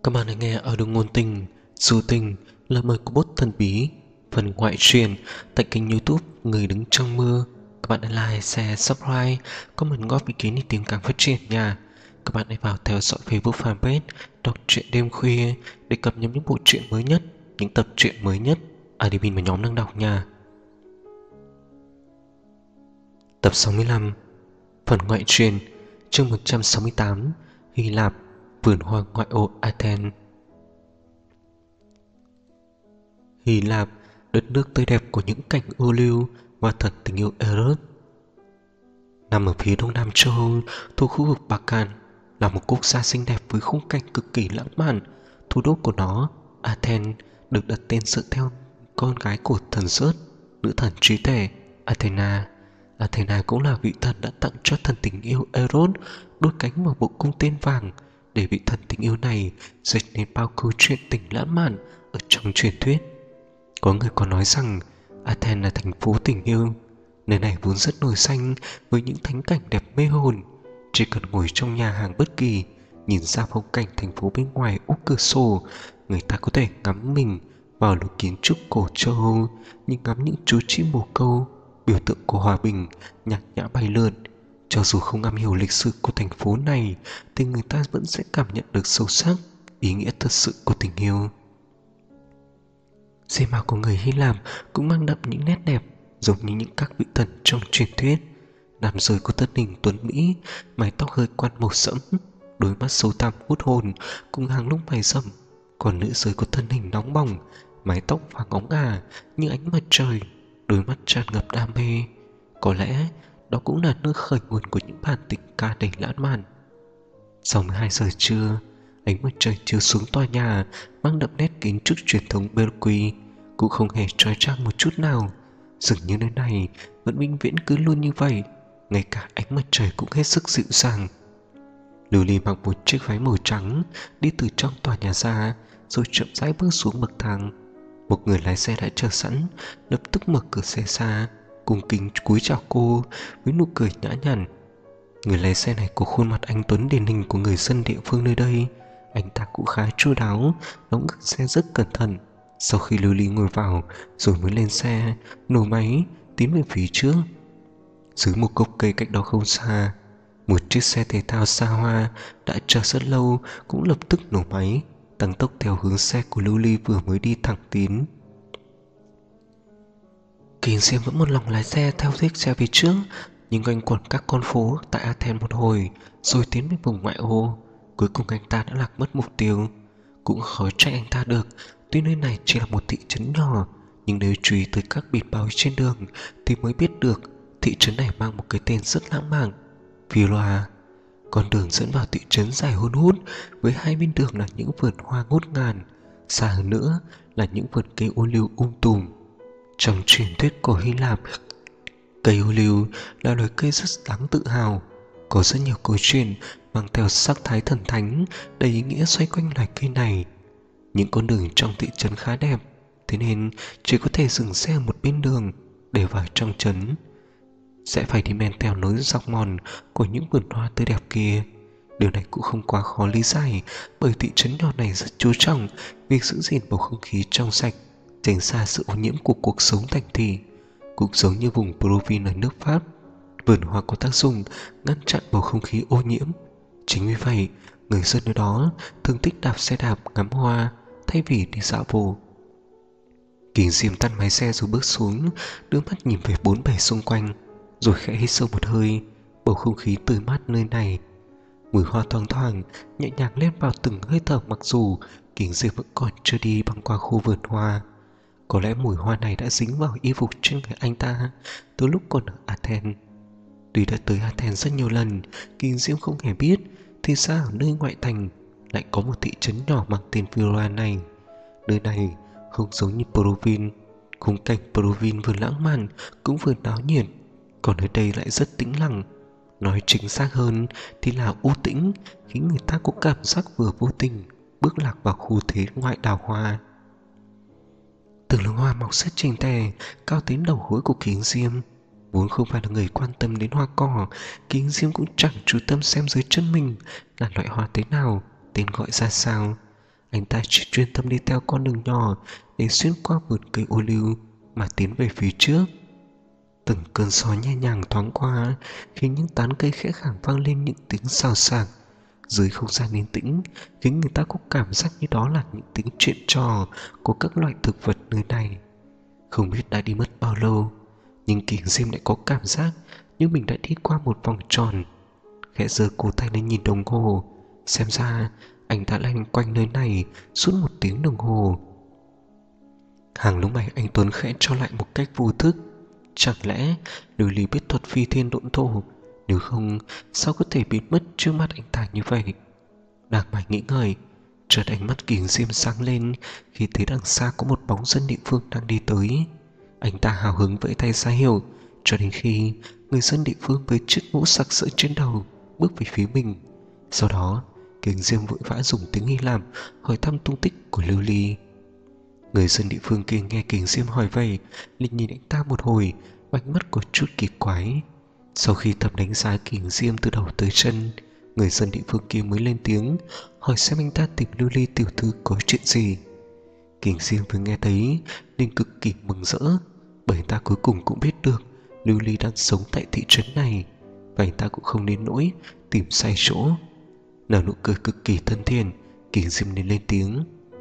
Các bạn hãy nghe ở đường ngôn tình, du tình, lời mời của bốt thần bí, phần ngoại truyện tại kênh YouTube Người Đứng Trong Mưa. Các bạn hãy like, share, subscribe, comment góp ý kiến để tìm càng phát triển nha. Các bạn hãy vào theo dõi Facebook fanpage Đọc Truyện Đêm Khuya để cập nhật những bộ truyện mới nhất, những tập truyện mới nhất admin mà nhóm đang đọc nha. Tập 65, phần ngoại truyện, chương 168, Hy Lạp, vườn hoa ngoại ô Athens. Hy Lạp, đất nước tươi đẹp của những cảnh ô liu và thật tình yêu Eros. Nằm ở phía đông nam châu Âu, thuộc khu vực Balkan, là một quốc gia xinh đẹp với khung cảnh cực kỳ lãng mạn. Thủ đô của nó, Athens, được đặt tên dựa theo con gái của thần Zeus, nữ thần trí tuệ Athena. Athena cũng là vị thần đã tặng cho thần tình yêu Eros đôi cánh và bộ cung tên vàng, để vị thần tình yêu này dịch nên bao câu chuyện tình lãng mạn ở trong truyền thuyết. Có người còn nói rằng Athens là thành phố tình yêu. Nơi này vốn rất nổi danh với những thắng cảnh đẹp mê hồn. Chỉ cần ngồi trong nhà hàng bất kỳ, nhìn ra phong cảnh thành phố bên ngoài úp cửa sổ, người ta có thể ngắm mình vào lối kiến trúc cổ châu Âu, như ngắm những chú chim bồ câu, biểu tượng của hòa bình, nhạc nhã bay lượn. Cho dù không am hiểu lịch sử của thành phố này, thì người ta vẫn sẽ cảm nhận được sâu sắc ý nghĩa thật sự của tình yêu. Diện mạo của người Hy Lạp cũng mang đậm những nét đẹp giống như những các vị thần trong truyền thuyết. Nam giới có thân hình tuấn mỹ, mái tóc hơi quăn màu sẫm, đôi mắt sâu thẳm hút hồn cùng hàng lông mày rậm. Còn nữ giới có thân hình nóng bỏng, mái tóc vàng óng ả như ánh mặt trời, đôi mắt tràn ngập đam mê. Có lẽ đó cũng là nơi khởi nguồn của những bản tình ca đầy lãng mạn. Sau 12 giờ trưa, ánh mặt trời chiếu xuống tòa nhà mang đậm nét kiến trúc truyền thống Belgrade, cũng không hề trói trang một chút nào. Dường như nơi này vẫn vĩnh viễn cứ luôn như vậy, ngay cả ánh mặt trời cũng hết sức dịu dàng. Lưu Ly mặc một chiếc váy màu trắng đi từ trong tòa nhà ra, rồi chậm rãi bước xuống bậc thang. Một người lái xe đã chờ sẵn, lập tức mở cửa xe ra, cung kính cúi chào cô với nụ cười nhã nhặn. Người lái xe này có khuôn mặt anh tuấn điển hình của người dân địa phương nơi đây. Anh ta cũng khá chu đáo, đóng cửa xe rất cẩn thận. Sau khi Lưu Ly ngồi vào rồi mới lên xe, nổ máy tiến về phía trước. Dưới một gốc cây cách đó không xa, một chiếc xe thể thao xa hoa đã chờ rất lâu cũng lập tức nổ máy, tăng tốc theo hướng xe của Lưu Ly vừa mới đi thẳng tiến. Kỳ Diêm vẫn một lòng lái xe theo chiếc xe phía trước, nhưng quanh quẩn các con phố tại Athens một hồi rồi tiến về vùng ngoại ô. Cuối cùng anh ta đã lạc mất mục tiêu. Cũng khó trách anh ta được, tuy nơi này chỉ là một thị trấn nhỏ, nhưng nếu chú ý tới các bịt báo trên đường thì mới biết được thị trấn này mang một cái tên rất lãng mạn, Villa. Con đường dẫn vào thị trấn dài hun hút, với hai bên đường là những vườn hoa ngút ngàn, xa hơn nữa là những vườn cây ô liu tùm. Trong truyền thuyết của Hy Lạp, cây ô liu là loài cây rất đáng tự hào. Có rất nhiều câu chuyện mang theo sắc thái thần thánh đầy ý nghĩa xoay quanh loài cây này. Những con đường trong thị trấn khá đẹp, thế nên chỉ có thể dừng xe ở một bên đường. Để vào trong trấn sẽ phải đi men theo nối dọc mòn của những vườn hoa tươi đẹp kia. Điều này cũng không quá khó lý giải, bởi thị trấn nhỏ này rất chú trọng việc giữ gìn bầu không khí trong sạch, tránh xa sự ô nhiễm của cuộc sống thành thị. Cũng giống như vùng Provence ở nước Pháp, vườn hoa có tác dụng ngăn chặn bầu không khí ô nhiễm. Chính vì vậy, người dân nơi đó thường thích đạp xe đạp ngắm hoa thay vì đi dạo phố. Kỳ Diêm tắt máy xe rồi bước xuống, đưa mắt nhìn về bốn bề xung quanh, rồi khẽ hít sâu một hơi. Bầu không khí tươi mát nơi này, mùi hoa thoang thoảng nhẹ nhàng lên vào từng hơi thở, mặc dù Kỳ Diêm vẫn còn chưa đi băng qua khu vườn hoa. Có lẽ mùi hoa này đã dính vào y phục trên người anh ta từ lúc còn ở Athens. Tuy đã tới Athens rất nhiều lần, Kỳ Diễm không hề biết thì ra ở nơi ngoại thành lại có một thị trấn nhỏ mang tên Villa này. Nơi này không giống như Provence, khung cảnh Provence vừa lãng mạn cũng vừa náo nhiệt, còn ở đây lại rất tĩnh lặng. Nói chính xác hơn thì là u tĩnh, khiến người ta có cảm giác vừa vô tình bước lạc vào khu thế ngoại đào hoa. Từng lông hoa mọc rất chỉnh tề, cao đến đầu gối của Kính Diêm. Vốn không phải là người quan tâm đến hoa cỏ, Kính Diêm cũng chẳng chú tâm xem dưới chân mình là loại hoa thế nào, tên gọi ra sao. Anh ta chỉ chuyên tâm đi theo con đường nhỏ để xuyên qua vườn cây ô liu mà tiến về phía trước. Từng cơn gió nhẹ nhàng thoáng qua khiến những tán cây khẽ khàng vang lên những tiếng xào xạc. Dưới không gian yên tĩnh khiến người ta có cảm giác như đó là những tiếng chuyện trò của các loại thực vật nơi này. Không biết đã đi mất bao lâu, nhưng Kỳ Diêm lại có cảm giác như mình đã đi qua một vòng tròn. Khẽ giơ cổ tay lên nhìn đồng hồ, xem ra anh đã lanh quanh nơi này suốt 1 tiếng đồng hồ. Hàng lông mày anh Tuấn khẽ cho lại một cách vô thức. Chẳng lẽ Lưu Ly biết thuật phi thiên độn thổ? Nếu không, sao có thể biến mất trước mắt anh ta như vậy? Đang mải nghĩ ngợi, chợt ánh mắt Kỳ Diêm sáng lên khi thấy đằng xa có một bóng dân địa phương đang đi tới. Anh ta hào hứng vẫy tay ra hiệu, cho đến khi người dân địa phương với chiếc mũ sặc sỡ trên đầu bước về phía mình. Sau đó, Kỳ Diêm vội vã dùng tiếng Hy Lạp hỏi thăm tung tích của Lưu Ly. Người dân địa phương kia nghe Kỳ Diêm hỏi vậy, liền nhìn anh ta một hồi, ánh mắt có chút kỳ quái. Sau khi thầm đánh giá Kỳ Diêm từ đầu tới chân, người dân địa phương kia mới lên tiếng hỏi xem anh ta tìm Lưu Ly tiểu thư có chuyện gì. Kỳ Diêm vừa nghe thấy nên cực kỳ mừng rỡ, bởi anh ta cuối cùng cũng biết được Lưu Ly đang sống tại thị trấn này, và anh ta cũng không đến nỗi tìm sai chỗ. Nở nụ cười cực kỳ thân thiện, Kỳ Diêm nên lên tiếng.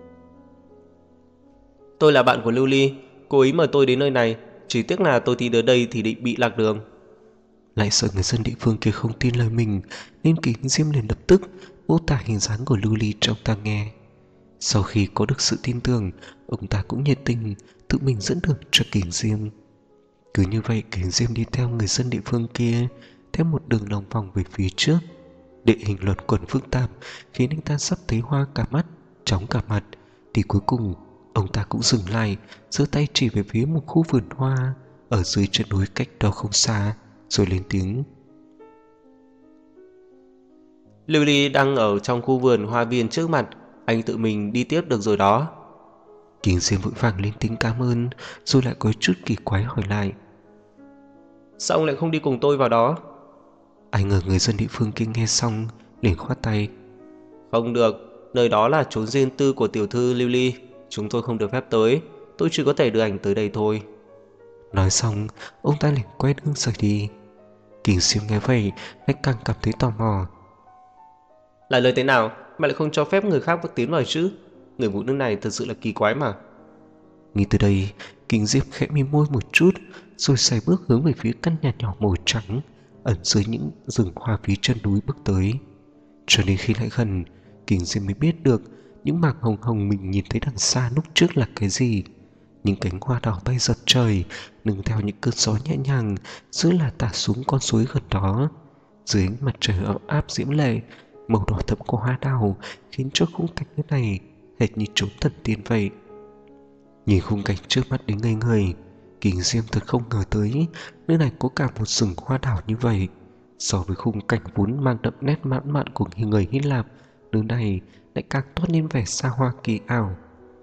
Tôi là bạn của Lưu Ly, cô ấy mời tôi đến nơi này, chỉ tiếc là tôi đi đến đây thì định bị lạc đường. Lại sợ người dân địa phương kia không tin lời mình, nên Kỳ Diêm liền lập tức mô tả hình dáng của Lưu Ly cho ông ta nghe. Sau khi có được sự tin tưởng, ông ta cũng nhiệt tình tự mình dẫn đường cho Kỳ Diêm. Cứ như vậy, Kỳ Diêm đi theo người dân địa phương kia theo một đường lòng vòng về phía trước. Địa hình luẩn quẩn phức tạp khiến anh ta sắp thấy hoa cả mắt, chóng cả mặt, thì cuối cùng ông ta cũng dừng lại, giơ tay chỉ về phía một khu vườn hoa ở dưới chân núi cách đó không xa, rồi lên tiếng. Lưu Ly đang ở trong khu vườn hoa viên trước mặt, anh tự mình đi tiếp được rồi đó. Kỳ Diêm vội vàng lên tiếng cảm ơn, rồi lại có chút kỳ quái hỏi lại. Sao ông lại không đi cùng tôi vào đó? Ai ngờ người dân địa phương kia nghe xong liền khoát tay. Không được, nơi đó là chốn riêng tư của tiểu thư Lưu Ly, chúng tôi không được phép tới, tôi chỉ có thể đưa anh tới đây thôi. Nói xong, ông ta liền quay lưng rời đi. Kỳ Diêm nghe vậy lại càng cảm thấy tò mò. Là lời thế nào mà lại không cho phép người khác tiến vào chứ? Người phụ nữ này thật sự là kỳ quái mà. Nghĩ từ đây, Kỳ Diêm khẽ mím môi một chút, rồi sải bước hướng về phía căn nhà nhỏ màu trắng ẩn dưới những rừng hoa phía chân núi bước tới. Cho đến khi lại gần, Kỳ Diêm mới biết được những mảng hồng hồng mình nhìn thấy đằng xa lúc trước là cái gì. Những cánh hoa đào bay dập trời, nương theo những cơn gió nhẹ nhàng giữa là tả xuống con suối gần đó. Dưới ánh mặt trời ấm áp diễm lệ, màu đỏ thẫm của hoa đào khiến cho khung cảnh nơi này hệt như chốn thần tiên vậy. Nhìn khung cảnh trước mắt đến ngây người, Kỳ Diêm thật không ngờ tới nơi này có cả một rừng hoa đào như vậy. So với khung cảnh vốn mang đậm nét mãn mạn của người Hy Lạp, nơi này lại càng toát lên vẻ xa hoa kỳ ảo.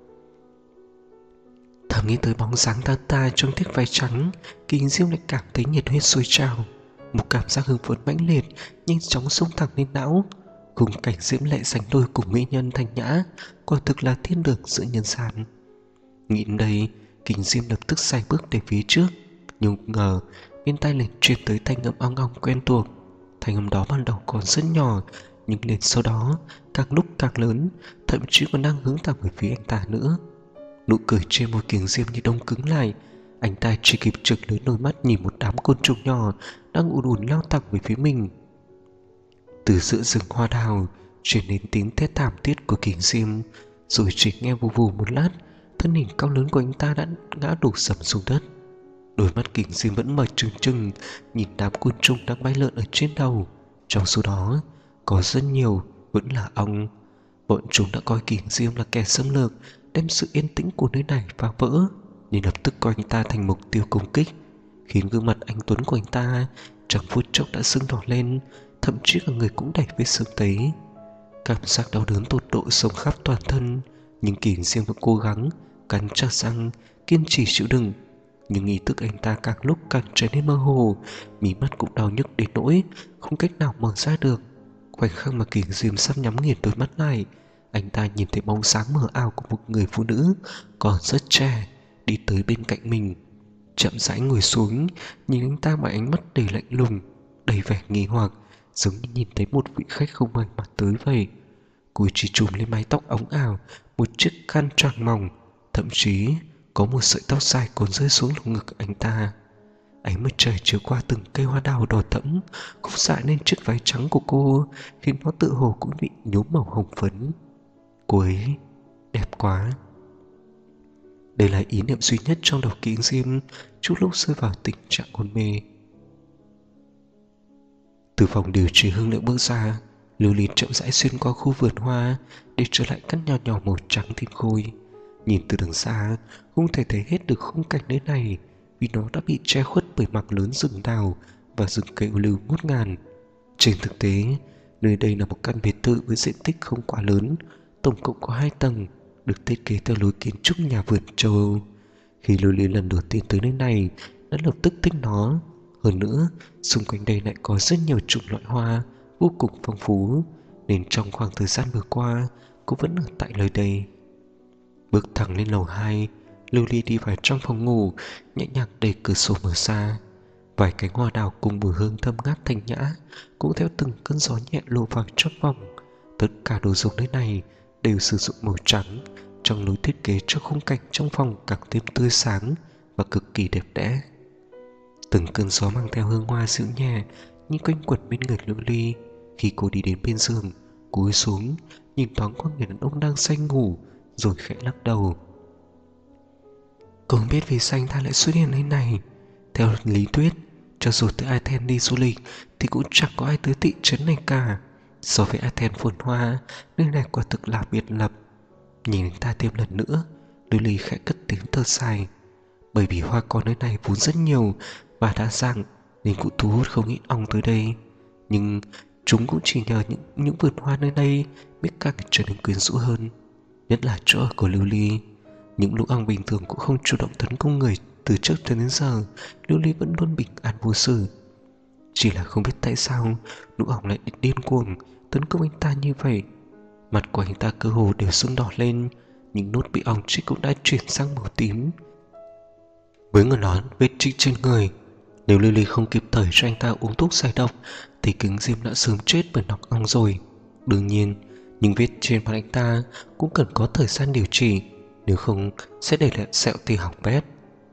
Thầm nghĩ tới bóng dáng ta ta trong chiếc váy trắng, Kỳ Diêm lại cảm thấy nhiệt huyết sôi trào. Một cảm giác hưng phấn mãnh liệt nhanh chóng xông thẳng lên não. Khung cảnh diễm lệ sánh đôi cùng mỹ nhân thanh nhã, quả thực là thiên đường giữa nhân gian. Nghĩ đến đây, Kỳ Diêm lập tức xài bước về phía trước, nhưng không ngờ bên tai liền truyền tới thanh âm ong ong quen thuộc. Thanh âm đó ban đầu còn rất nhỏ, nhưng liền sau đó càng lúc càng lớn, thậm chí còn đang hướng thẳng về phía anh ta nữa. Nụ cười trên môi Kỳ Diêm như đông cứng lại. Anh ta chỉ kịp trừng lớn đôi mắt nhìn một đám côn trùng nhỏ đang ùn ùn lao thẳng về phía mình. Từ giữa rừng hoa đào truyền đến tiếng thét thảm thiết của Kỳ Diêm, rồi chỉ nghe vù vù một lát, thân hình cao lớn của anh ta đã ngã đổ sập xuống đất. Đôi mắt Kỳ Diêm vẫn mở trừng trừng nhìn đám côn trùng đang bay lượn ở trên đầu. Trong số đó có rất nhiều vẫn là ong. Bọn chúng đã coi Kỳ Diêm là kẻ xâm lược, đem sự yên tĩnh của nơi này phá vỡ, nên lập tức coi anh ta thành mục tiêu công kích, khiến gương mặt anh tuấn của anh ta trong phút chốc đã sưng đỏ lên, thậm chí cả người cũng đầy vết sưng tấy. Cảm giác đau đớn tột độ xông khắp toàn thân, nhưng Kỳ Diêm vẫn cố gắng cắn chặt răng kiên trì chịu đựng. Nhưng ý thức anh ta càng lúc càng trở nên mơ hồ, mí mắt cũng đau nhức đến nỗi không cách nào mở ra được. Khoảnh khắc mà Kỳ Diêm sắp nhắm nghiền đôi mắt lại, Anh ta nhìn thấy bóng sáng mờ ảo của một người phụ nữ còn rất trẻ đi tới bên cạnh mình, chậm rãi ngồi xuống, nhìn anh ta bằng ánh mắt đầy lạnh lùng, đầy vẻ nghi hoặc, giống như nhìn thấy một vị khách không mời mà tới vậy. Cô chỉ trùm lên mái tóc óng ảo một chiếc khăn choàng mỏng, thậm chí có một sợi tóc dài còn rơi xuống lồng ngực anh ta. Ánh mặt trời chiếu qua từng cây hoa đào đỏ thẫm khúc xạ lên chiếc váy trắng của cô, khiến nó tự hồ cũng bị nhuốm màu hồng phấn. Cô ấy đẹp quá. Đây là ý niệm duy nhất trong đầu Kính Diêm chút lúc rơi vào tình trạng hôn mê. Từ phòng điều trị hương liệu bước ra, Lưu Ly chậm rãi xuyên qua khu vườn hoa để trở lại căn nhà nhỏ màu trắng thịt khôi. Nhìn từ đằng xa, không thể thấy hết được khung cảnh nơi này vì nó đã bị che khuất bởi mảng lớn rừng đào và rừng cây ô liu ngút ngàn. Trên thực tế, nơi đây là một căn biệt thự với diện tích không quá lớn, tổng cộng có 2 tầng, được thiết kế theo lối kiến trúc nhà vườn châu Âu. Khi Lưu Ly lần đầu tiên tới nơi này, đã lập tức thích nó. Hơn nữa, xung quanh đây lại có rất nhiều chủng loại hoa vô cùng phong phú, nên trong khoảng thời gian vừa qua, cô vẫn ở tại nơi đây. Bước thẳng lên lầu 2, Lưu Ly đi vào trong phòng ngủ, nhẹ nhàng đẩy cửa sổ mở ra. Vài cánh hoa đào cùng mùi hương thơm ngát thanh nhã cũng theo từng cơn gió nhẹ lùa vào trong phòng. Tất cả đồ dùng nơi này đều sử dụng màu trắng, trong lối thiết kế cho khung cảnh trong phòng càng thêm tươi sáng và cực kỳ đẹp đẽ. Từng cơn gió mang theo hương hoa dịu nhẹ như quanh quẩn bên người Lưu Ly. Khi cô đi đến bên giường, cúi xuống nhìn thoáng qua người đàn ông đang say ngủ, rồi khẽ lắc đầu. Cô không biết vì sao anh ta lại xuất hiện nơi này. Theo lý thuyết, cho dù tới Athens đi du lịch thì cũng chẳng có ai tới thị trấn này cả. So với Athens phồn hoa, nơi này quả thực là biệt lập. Nhìn anh ta thêm lần nữa, Lưu Ly khẽ cất tiếng thở dài. Bởi vì hoa cỏ nơi này vốn rất nhiều và đa dạng nên cũng thu hút không ít ong tới đây. Nhưng chúng cũng chỉ nhờ những vườn hoa nơi đây biết càng trở nên quyến rũ hơn. Nhất là chỗ ở của Lưu Ly. Những lũ ong bình thường cũng không chủ động tấn công người từ trước cho đến giờ. Lưu Ly vẫn luôn bình an vô sự. Chỉ là không biết tại sao lũ ong lại điên cuồng tấn công anh ta như vậy. Mặt của anh ta cơ hồ đều sưng đỏ lên, những nốt bị ong chích cũng đã chuyển sang màu tím. Với người nói vết chích trên người, nếu Lưu Ly không kịp thời cho anh ta uống thuốc giải độc thì Kính Diêm đã sớm chết bởi nọc ong rồi. Đương nhiên, những vết trên mặt anh ta cũng cần có thời gian điều trị, nếu không sẽ để lại sẹo thì hỏng bét.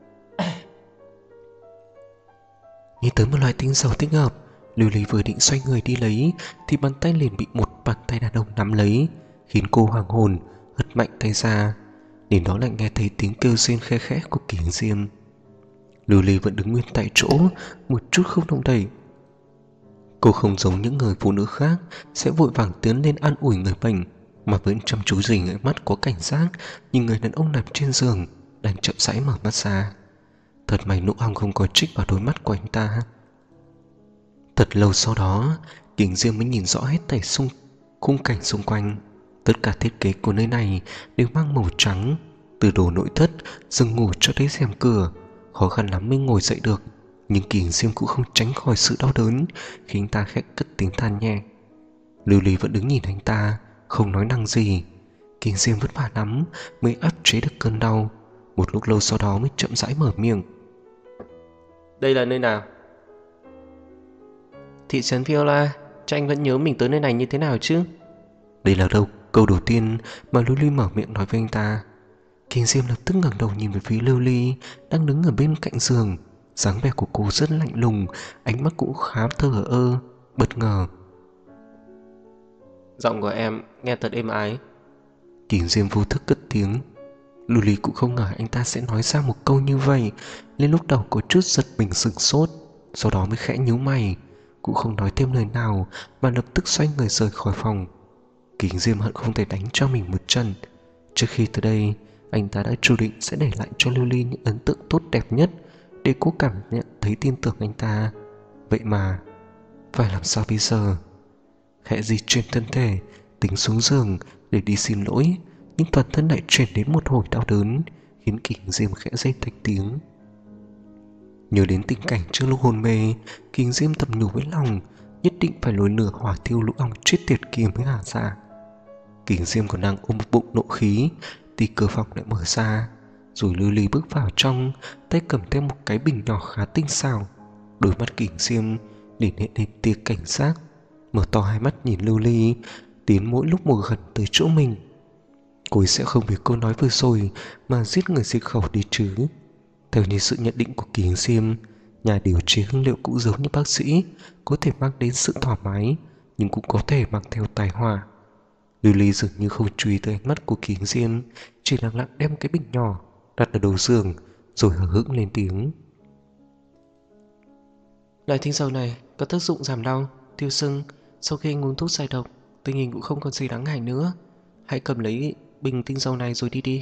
Nghĩ tới một loại tinh dầu thích hợp, Lưu Ly vừa định xoay người đi lấy thì bàn tay liền bị một bàn tay đàn ông nắm lấy, khiến cô hoàng hồn hất mạnh tay ra. Đến đó lại nghe thấy tiếng kêu rên khe khẽ của Kính Diêm. Lưu Ly vẫn đứng nguyên tại chỗ, một chút không động đậy. Cô không giống những người phụ nữ khác sẽ vội vàng tiến lên an ủi người bệnh, mà vẫn chăm chú dình ánh mắt có cảnh giác nhìn người đàn ông nằm trên giường đang chậm rãi mở mắt ra. Thật may nụ ong không có chích vào đôi mắt của anh ta. Thật lâu sau đó, Kính Diêm mới nhìn rõ hết thảy khung cảnh xung quanh. Tất cả thiết kế của nơi này đều mang màu trắng, từ đồ nội thất, giường ngủ cho tới rèm cửa. Khó khăn lắm mới ngồi dậy được, nhưng Kính Diêm cũng không tránh khỏi sự đau đớn khi anh ta khẽ cất tiếng than nhẹ. Lưu Ly vẫn đứng nhìn anh ta, không nói năng gì. Kính Diêm vất vả lắm mới áp chế được cơn đau. Một lúc lâu sau đó mới chậm rãi mở miệng. Đây là nơi nào? Thị trấn Viola. Chắc anh vẫn nhớ mình tới nơi này như thế nào chứ? Đây là câu đầu tiên mà Lưu Ly mở miệng nói với anh ta. Kính Diêm lập tức ngẩng đầu nhìn về phía Lưu Ly đang đứng ở bên cạnh giường. Dáng vẻ của cô rất lạnh lùng, ánh mắt cũng khá thờ ơ. Bất ngờ, Giọng của em nghe thật êm ái. Kính Diêm vô thức cất tiếng. Lưu Ly cũng không ngờ anh ta sẽ nói ra một câu như vậy, nên lúc đầu có chút giật mình sửng sốt, sau đó mới khẽ nhíu mày, cũng không nói thêm lời nào mà lập tức xoay người rời khỏi phòng. Kính Diêm hận không thể đánh cho mình một trận. Trước khi tới đây, anh ta đã chủ định sẽ để lại cho Lưu Ly những ấn tượng tốt đẹp nhất để cô cảm nhận thấy tin tưởng anh ta. Vậy mà phải làm sao bây giờ? Khẽ di chuyển thân thể, tính xuống giường để đi xin lỗi, nhưng toàn thân lại chuyển đến một hồi đau đớn, khiến Kính Diêm khẽ rên thành tiếng. Nhớ đến tình cảnh trước lúc hôn mê, Kính Diêm thầm nhủ với lòng nhất định phải lôi lửa hỏa thiêu lũ ong chết tiệt kia mới hả dạ. Kỷ Diêm còn đang ôm bụng nộ khí thì cửa phòng lại mở ra, rồi Lily bước vào trong, tay cầm theo một cái bình nhỏ khá tinh xảo. Đôi mắt Kỷ Diêm để hiện lên tia cảnh giác, mở to hai mắt nhìn Lily, tiến mỗi lúc một gần tới chỗ mình. Cô ấy sẽ không vì câu nói vừa rồi mà giết người diệt khẩu đi chứ? Theo như sự nhận định của Kỷ Diêm, nhà điều chế hương liệu cũng giống như bác sĩ, có thể mang đến sự thoải mái nhưng cũng có thể mang theo tai họa. Lily dường như không chú ý tới ánh mắt của Kỷ Diêm, chỉ lặng lặng đem cái bình nhỏ đặt ở đầu giường rồi hờ hững lên tiếng. Loại tinh dầu này có tác dụng giảm đau, tiêu sưng. Sau khi anh uống thuốc giải độc, tình hình cũng không còn gì đáng ngại nữa. Hãy cầm lấy bình tinh dầu này rồi đi đi.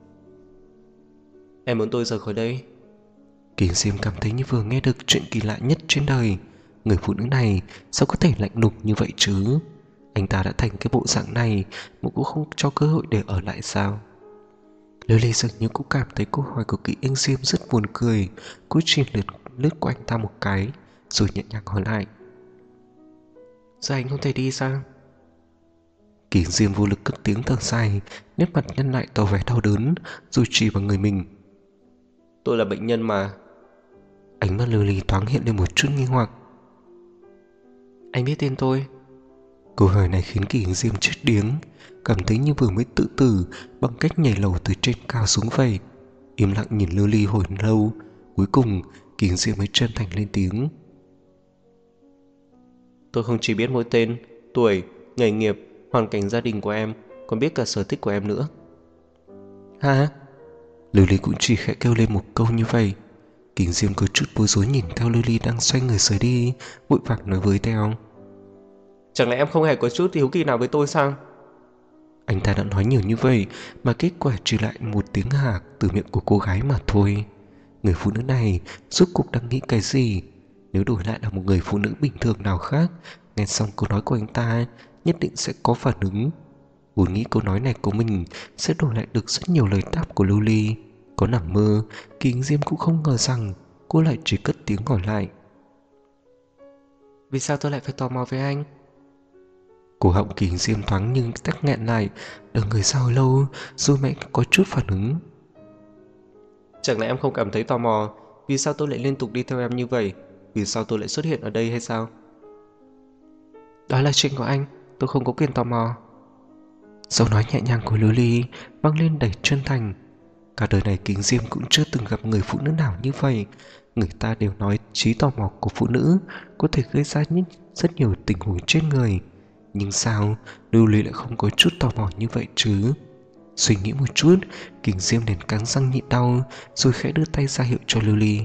Em muốn tôi rời khỏi đây. Kỷ Diêm cảm thấy như vừa nghe được chuyện kỳ lạ nhất trên đời. Người phụ nữ này sao có thể lạnh lùng như vậy chứ? Anh ta đã thành cái bộ dạng này mà cũng không cho cơ hội để ở lại sao? Lily dường như cũng cảm thấy câu hỏi của Kỷ Diêm rất buồn cười. Cô chỉ lướt qua anh ta một cái rồi nhẹ nhàng hỏi lại. Giờ anh không thể đi sao? Kỷ Diêm vô lực cất tiếng thở dài, nét mặt nhăn lại tỏ vẻ đau đớn rồi chỉ vào người mình. Tôi là bệnh nhân mà. Ánh mắt Lily thoáng hiện lên một chút nghi hoặc. Anh biết tên tôi? Câu hỏi này khiến Kỷ Diêm chết điếng, cảm thấy như vừa mới tự tử bằng cách nhảy lầu từ trên cao xuống vậy. Im lặng nhìn Lily hồi lâu, cuối cùng Kỷ Diêm mới chân thành lên tiếng. Tôi không chỉ biết mỗi tên, tuổi, nghề nghiệp, hoàn cảnh gia đình của em, còn biết cả sở thích của em nữa. Hả? Lily cũng chỉ khẽ kêu lên một câu như vậy. Kỷ Diêm có chút bối rối nhìn theo Lily đang xoay người rời đi, vội vàng nói với theo. Chẳng lẽ em không hề có chút hiếu kỳ nào với tôi sao? Anh ta đã nói nhiều như vậy mà kết quả chỉ lại một tiếng hạc từ miệng của cô gái mà thôi. Người phụ nữ này rốt cuộc đang nghĩ cái gì? Nếu đổi lại là một người phụ nữ bình thường nào khác, nghe xong câu nói của anh ta nhất định sẽ có phản ứng. Vốn nghĩ câu nói này của mình sẽ đổi lại được rất nhiều lời đáp của Lily. Có nằm mơ, Kỷ Diêm cũng không ngờ rằng cô lại chỉ cất tiếng hỏi lại. Vì sao tôi lại phải tò mò với anh? Cổ họng Kỷ Diêm thoáng nhưng tắc nghẹn lại, đợi người sau lâu rồi mới có chút phản ứng. Chẳng lẽ em không cảm thấy tò mò vì sao tôi lại liên tục đi theo em như vậy? Vì sao tôi lại xuất hiện ở đây hay sao? Đó là chuyện của anh, tôi không có quyền tò mò. Giọng nói nhẹ nhàng của Lily vang lên đầy chân thành. Cả đời này Kỷ Diêm cũng chưa từng gặp người phụ nữ nào như vậy. Người ta đều nói trí tò mò của phụ nữ có thể gây ra rất nhiều tình huống chết người. Nhưng sao Lily lại không có chút tò mò như vậy chứ? Suy nghĩ một chút, Kỷ Diêm liền cắn răng nhịn đau rồi khẽ đưa tay ra hiệu cho Lily.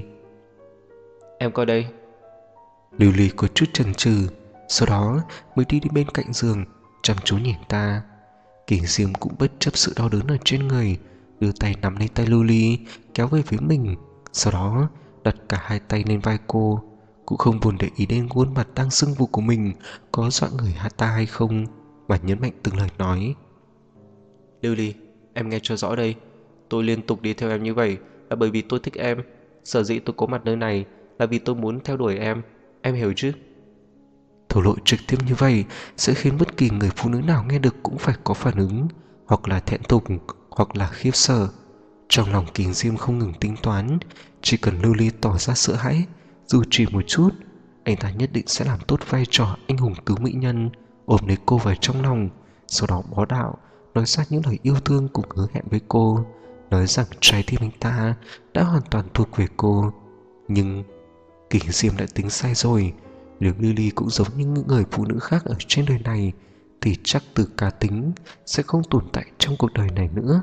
Em coi đây. Lily có chút chần chừ, sau đó mới đi đến bên cạnh giường chăm chú nhìn ta. Kỷ Diêm cũng bất chấp sự đau đớn ở trên người, đưa tay nắm lấy tay Lily kéo về phía mình, sau đó đặt cả hai tay lên vai cô. Cũng không buồn để ý đến khuôn mặt đang sưng vù của mình có dọa người ta hay không, mà nhấn mạnh từng lời nói. Lily, em nghe cho rõ đây. Tôi liên tục đi theo em như vậy là bởi vì tôi thích em. Sở dĩ tôi có mặt nơi này là vì tôi muốn theo đuổi em. Em hiểu chứ? Thổ lộ trực tiếp như vậy sẽ khiến bất kỳ người phụ nữ nào nghe được cũng phải có phản ứng, hoặc là thẹn thùng, hoặc là khiếp sợ. Trong lòng Kỷ Diêm không ngừng tính toán, chỉ cần Lily tỏ ra sợ hãi dù chỉ một chút, anh ta nhất định sẽ làm tốt vai trò anh hùng cứu mỹ nhân, ôm lấy cô vào trong lòng, sau đó bó đạo nói ra những lời yêu thương cùng hứa hẹn với cô, nói rằng trái tim anh ta đã hoàn toàn thuộc về cô. Nhưng Kỷ Diêm đã tính sai rồi. Nếu Lily cũng giống như những người phụ nữ khác ở trên đời này thì chắc từ cá tính sẽ không tồn tại trong cuộc đời này nữa.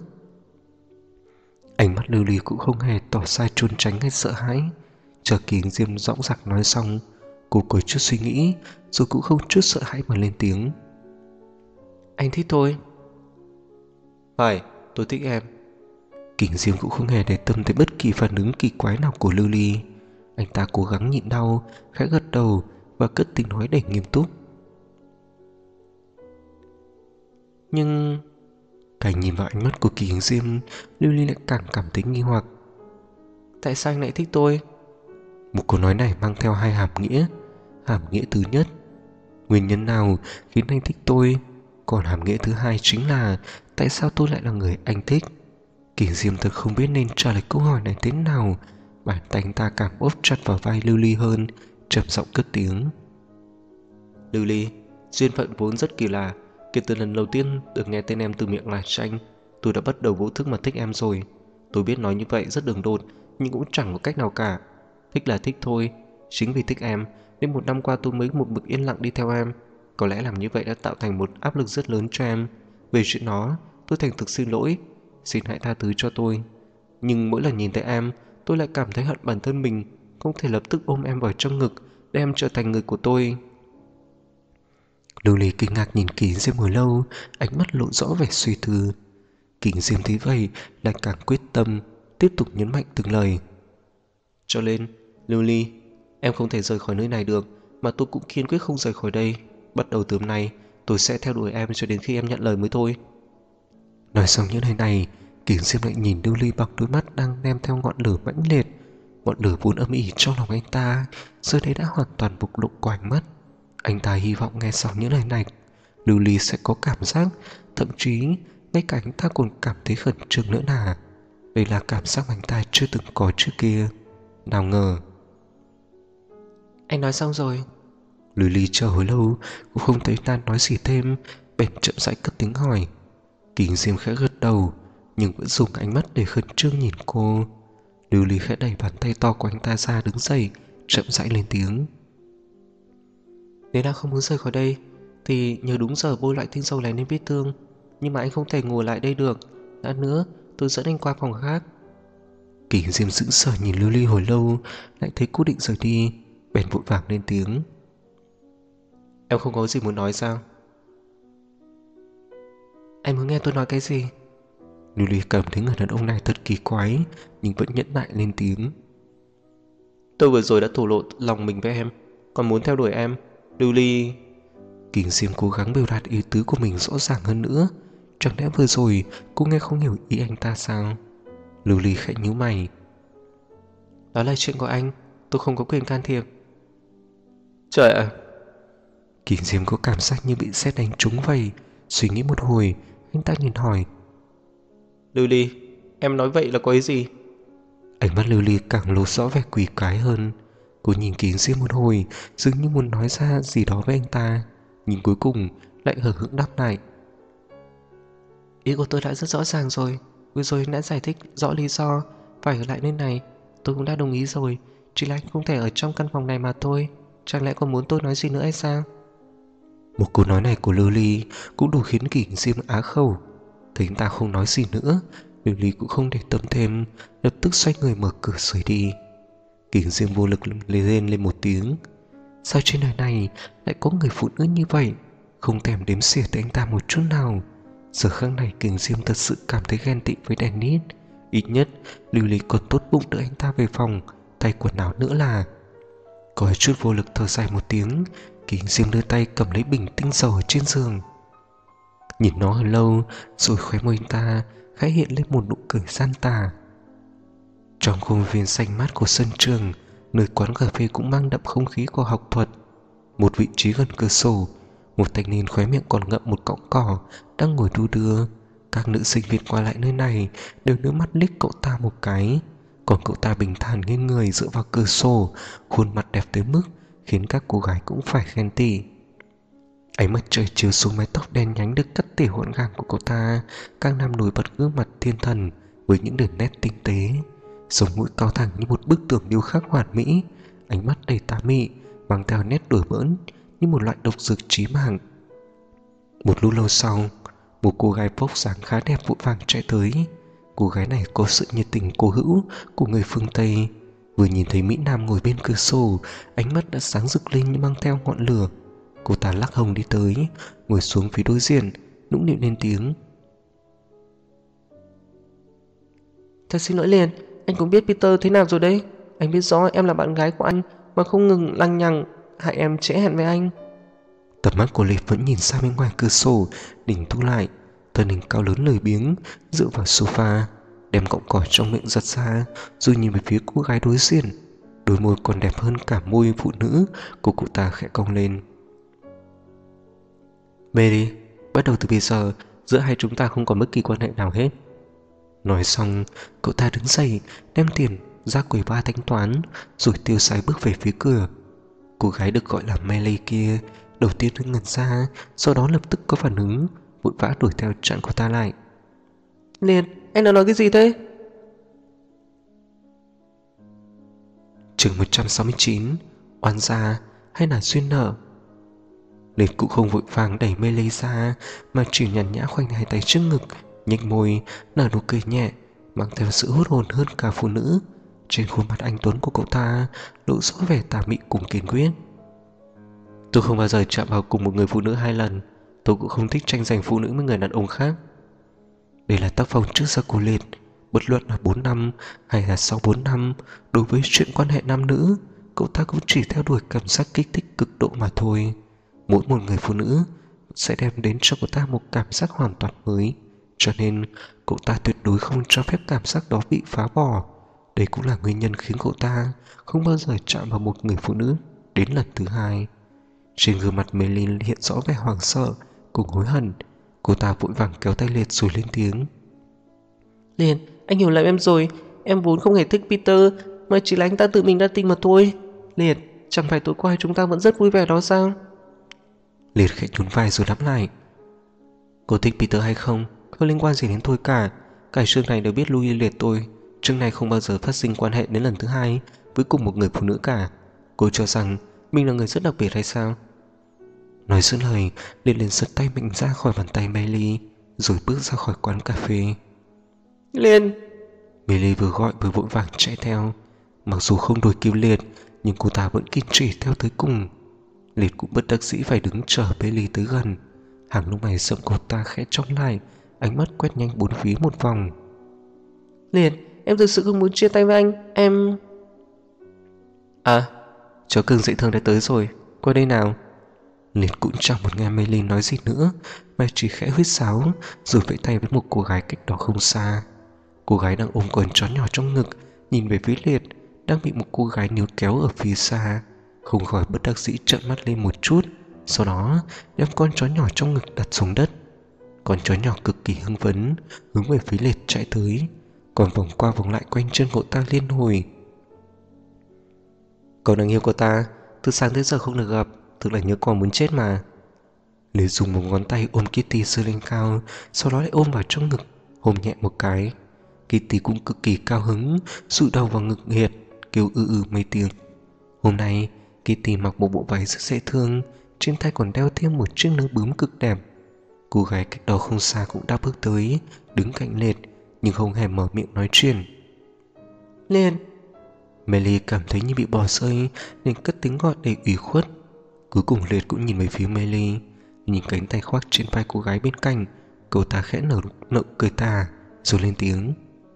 Ánh mắt Lily cũng không hề tỏ ra trốn tránh hay sợ hãi. Chờ Kỷ Diêm dõng dạc nói xong, cô có chút suy nghĩ rồi cũng không chút sợ hãi mà lên tiếng. Anh thích tôi. Phải, tôi thích em. Kỷ Diêm cũng không hề để tâm tới bất kỳ phản ứng kỳ quái nào của Lily. Anh ta cố gắng nhịn đau, khẽ gật đầu và cất tiếng nói đầy nghiêm túc. Nhưng Càng nhìn vào ánh mắt của Kỷ Diêm, Lily lại càng cảm thấy nghi hoặc. tại sao anh lại thích tôi? Một câu nói này mang theo hai hàm nghĩa. Hàm nghĩa thứ nhất, nguyên nhân nào khiến anh thích tôi? Còn hàm nghĩa thứ hai chính là tại sao tôi lại là người anh thích. Kỷ Diêm thật không biết nên trả lời câu hỏi này thế nào. Bàn tay anh ta càng ốp chặt vào vai Lưu Ly hơn, trầm giọng cất tiếng. Lưu Ly, duyên phận vốn rất kỳ lạ. Kể từ lần đầu tiên được nghe tên em từ miệng Lạc Tranh, tôi đã bắt đầu vô thức mà thích em rồi. Tôi biết nói như vậy rất đường đột, nhưng cũng chẳng có cách nào cả. Thích là thích thôi. Chính vì thích em nên một năm qua tôi mới một mực yên lặng đi theo em. Có lẽ làm như vậy đã tạo thành một áp lực rất lớn cho em. Về chuyện đó, tôi thành thực xin lỗi. Xin hãy tha thứ cho tôi. Nhưng mỗi lần nhìn thấy em, tôi lại cảm thấy hận bản thân mình, không thể lập tức ôm em vào trong ngực để em trở thành người của tôi. Lưu Ly kinh ngạc nhìn Kỷ Diêm hồi lâu, ánh mắt lộ rõ vẻ suy tư. Kỷ Diêm thấy vậy lại càng quyết tâm, tiếp tục nhấn mạnh từng lời. Cho nên, Lưu Ly, em không thể rời khỏi nơi này được, mà tôi cũng kiên quyết không rời khỏi đây. Bắt đầu từ hôm nay, tôi sẽ theo đuổi em cho đến khi em nhận lời mới thôi. Nói xong những lời này, Kỷ Diêm lại nhìn Lưu Ly bằng đôi mắt đang đem theo ngọn lửa mãnh liệt. Ngọn lửa vốn âm ỉ trong lòng anh ta giờ đây đã hoàn toàn bộc lộ qua ánh mắt. Anh ta hy vọng nghe xong những lời này, Lưu Ly sẽ có cảm giác, thậm chí ngay cả anh ta còn cảm thấy khẩn trương nữa là đây là cảm giác anh ta chưa từng có trước kia. Nào ngờ. Anh nói xong rồi. Lưu Ly chờ hồi lâu cũng không thấy ta nói gì thêm, bèn chậm rãi cất tiếng hỏi. Kỷ Diêm khẽ gật đầu, nhưng vẫn dùng ánh mắt để khẩn trương nhìn cô. Lưu Ly khẽ đẩy bàn tay to của anh ta ra, đứng dậy, chậm rãi lên tiếng. Nếu đã không muốn rời khỏi đây thì nhớ đúng giờ bôi loại tinh dầu này lên vết thương. Nhưng mà anh không thể ngồi lại đây được. Đã nữa, tôi dẫn anh qua phòng khác. Kỷ Diêm sững sờ nhìn Lưu Ly hồi lâu, lại thấy cô định rời đi, bèn vội vàng lên tiếng. Em không có gì muốn nói sao? Anh muốn nghe tôi nói cái gì? Lưu Ly cảm thấy người đàn ông này thật kỳ quái, nhưng vẫn nhẫn nại lên tiếng. Tôi vừa rồi đã thổ lộ lòng mình với em, còn muốn theo đuổi em. Lưu Ly... Kỷ Diêm cố gắng biểu đạt ý tứ của mình rõ ràng hơn nữa. Chẳng lẽ vừa rồi cô nghe không hiểu ý anh ta sao? Lưu Ly khẽ nhíu mày. Đó là chuyện của anh, tôi không có quyền can thiệp. Trời ạ! Kỷ Diêm có cảm giác như bị sét đánh trúng vậy. Suy nghĩ một hồi, anh ta nhìn hỏi. Lưu Ly, em nói vậy là có ý gì? Ánh mắt Lưu Ly càng lộ rõ vẻ quỷ quái hơn. Cô nhìn Kỷ Diêm một hồi, dường như muốn nói ra gì đó với anh ta, nhưng cuối cùng lại hờ hững đáp lại. Ý của tôi đã rất rõ ràng rồi. Vừa rồi anh đã giải thích rõ lý do phải ở lại nơi này. Tôi cũng đã đồng ý rồi. Chỉ là anh không thể ở trong căn phòng này mà thôi. Chẳng lẽ còn muốn tôi nói gì nữa hay sao? Một câu nói này của Lưu Ly cũng đủ khiến Kỷ Diêm á khẩu. Thấy anh ta không nói gì nữa, Lưu Ly cũng không để tâm thêm, lập tức xoay người mở cửa rời đi. Kỷ Diêm vô lực lên một tiếng. Sao trên đời này lại có người phụ nữ như vậy, không thèm đếm xỉa tới anh ta một chút nào. Giờ khắc này Kỷ Diêm thật sự cảm thấy ghen tị với Dennis. Ít nhất Lưu Ly còn tốt bụng đỡ anh ta về phòng thay quần áo nữa là. Có chút vô lực thở dài một tiếng, Kỷ Diêm đưa tay cầm lấy bình tinh dầu ở trên giường. Nhìn nó hơi lâu rồi khóe môi anh ta khẽ hiện lên một nụ cười gian tà. Trong khuôn viên xanh mát của sân trường, nơi quán cà phê cũng mang đậm không khí của học thuật. Một vị trí gần cửa sổ, một thanh niên khóe miệng còn ngậm một cọng cỏ đang ngồi đu đưa. Các nữ sinh viên qua lại nơi này đều đưa mắt liếc cậu ta một cái, còn cậu ta bình thản nghiêng người dựa vào cửa sổ, khuôn mặt đẹp tới mức khiến các cô gái cũng phải ghen tị. Ánh mặt trời chiếu xuống mái tóc đen nhánh được cắt tỉa gọn gàng của cậu ta, càng làm nổi bật gương mặt thiên thần với những đường nét tinh tế. Sống mũi cao thẳng như một bức tường điêu khắc hoàn mỹ, ánh mắt đầy tà mị, mang theo nét đùa bỡn như một loại độc dược chí mạng. Một lúc lâu sau, một cô gái vóc dáng khá đẹp vội vàng chạy tới. Cô gái này có sự nhiệt tình cố hữu của người phương Tây. Vừa nhìn thấy Mỹ Nam ngồi bên cửa sổ, ánh mắt đã sáng rực lên như mang theo ngọn lửa. Cô ta lắc hông đi tới, ngồi xuống phía đối diện, nũng nịu lên tiếng. Thật xin lỗi liền, anh cũng biết Peter thế nào rồi đấy. Anh biết rõ em là bạn gái của anh mà không ngừng lằng nhằng hại em trễ hẹn với anh. Tầm mắt của Lê vẫn nhìn sang bên ngoài cửa sổ, đỉnh thu lại, thân hình cao lớn lười biếng dựa vào sofa, đem cọng cỏ trong miệng giật ra, rồi nhìn về phía cô gái đối diện. Đôi môi còn đẹp hơn cả môi phụ nữ của cô ta khẽ cong lên. Mary, Bắt đầu từ bây giờ, giữa hai chúng ta không còn bất kỳ quan hệ nào hết. Nói xong, cậu ta đứng dậy, đem tiền ra quầy bar thanh toán, rồi tiêu sái bước về phía cửa. Cô gái được gọi là Melly kia đầu tiên đứng ngẩn ra, sau đó lập tức có phản ứng, vội vã đuổi theo chặn cô ta lại. Liền, anh đã nói cái gì thế? Chương 169, oan gia hay là duyên nợ? Liệt cũng không vội vàng đẩy Melly ra, mà chỉ nhàn nhã khoanh hai tay trước ngực, nhếch môi, nở nụ cười nhẹ, mang theo sự hút hồn hơn cả phụ nữ. Trên khuôn mặt anh tuấn của cậu ta lộ rõ vẻ tà mị cùng kiên quyết. Tôi không bao giờ chạm vào cùng một người phụ nữ hai lần. Tôi cũng không thích tranh giành phụ nữ với người đàn ông khác. Đây là tác phong trước giờ của Liệt. Bất luận là 4 năm hay là sau 4 năm, đối với chuyện quan hệ nam nữ, cậu ta cũng chỉ theo đuổi cảm giác kích thích cực độ mà thôi. Mỗi một người phụ nữ sẽ đem đến cho cậu ta một cảm giác hoàn toàn mới, cho nên cậu ta tuyệt đối không cho phép cảm giác đó bị phá bỏ. Đây cũng là nguyên nhân khiến cậu ta không bao giờ chạm vào một người phụ nữ đến lần thứ hai. Trên gương mặt Melin hiện rõ vẻ hoảng sợ cùng hối hận. Cô ta vội vàng kéo tay Liệt rồi lên tiếng. Liền, anh hiểu lầm em rồi. Em vốn không hề thích Peter, mà chỉ là anh ta tự mình đa tình mà thôi. Liền, chẳng phải tối qua chúng ta vẫn rất vui vẻ đó sao? Liệt khẽ nhún vai rồi đáp lại. Cô thích Peter hay không liên quan gì đến tôi cả. Cả chương này đều biết Louis Liệt tôi. Chương này không bao giờ phát sinh quan hệ đến lần thứ hai với cùng một người phụ nữ cả. Cô cho rằng mình là người rất đặc biệt hay sao? Nói dứt lời, Liệt liền giật tay mình ra khỏi bàn tay Melly, rồi bước ra khỏi quán cà phê. Liền, Melly vừa gọi vừa vội vàng chạy theo. Mặc dù không đuổi kịp Liệt, nhưng cô ta vẫn kiên trì theo tới cùng. Liệt cũng bất đắc dĩ phải đứng chờ Melly tới gần. Hàng lông mày rậm cô ta khẽ trông lại, ánh mắt quét nhanh bốn phía một vòng. Liền, em thực sự không muốn chia tay với anh. Em... À, chó cưng dễ thương đã tới rồi, qua đây nào. Liệt cũng chẳng một nghe Melly nói gì nữa, mà chỉ khẽ huýt sáo rồi vẫy tay với một cô gái cách đó không xa. Cô gái đang ôm con chó nhỏ trong ngực, nhìn về phía Liệt, đang bị một cô gái níu kéo ở phía xa. Không khỏi bất đắc dĩ trợn mắt lên một chút, sau đó đem con chó nhỏ trong ngực đặt xuống đất. Con chó nhỏ cực kỳ hưng phấn hướng về phía Liệt chạy tới, còn vòng qua vòng lại quanh chân cậu ta liên hồi. Cậu đang yêu cô ta, từ sáng tới giờ không được gặp, thực là nhớ con muốn chết mà. Liệt dùng một ngón tay ôm Kitty giơ lên cao, sau đó lại ôm vào trong ngực, hôn nhẹ một cái. Kitty cũng cực kỳ cao hứng, dụi đầu vào ngực Liệt, kêu mấy tiếng. Hôm nay Kitty mặc một bộ váy rất dễ thương, trên tay còn đeo thêm một chiếc nơ bướm cực đẹp. Cô gái cách đó không xa cũng đã bước tới, đứng cạnh Liệt, nhưng không hề mở miệng nói chuyện. Liền, Melly cảm thấy như bị bỏ rơi nên cất tiếng gọi đầy ủy khuất. Cuối cùng Liệt cũng nhìn về phía Melly, nhìn cánh tay khoác trên vai cô gái bên cạnh. Cậu ta khẽ nở cười tà rồi lên tiếng.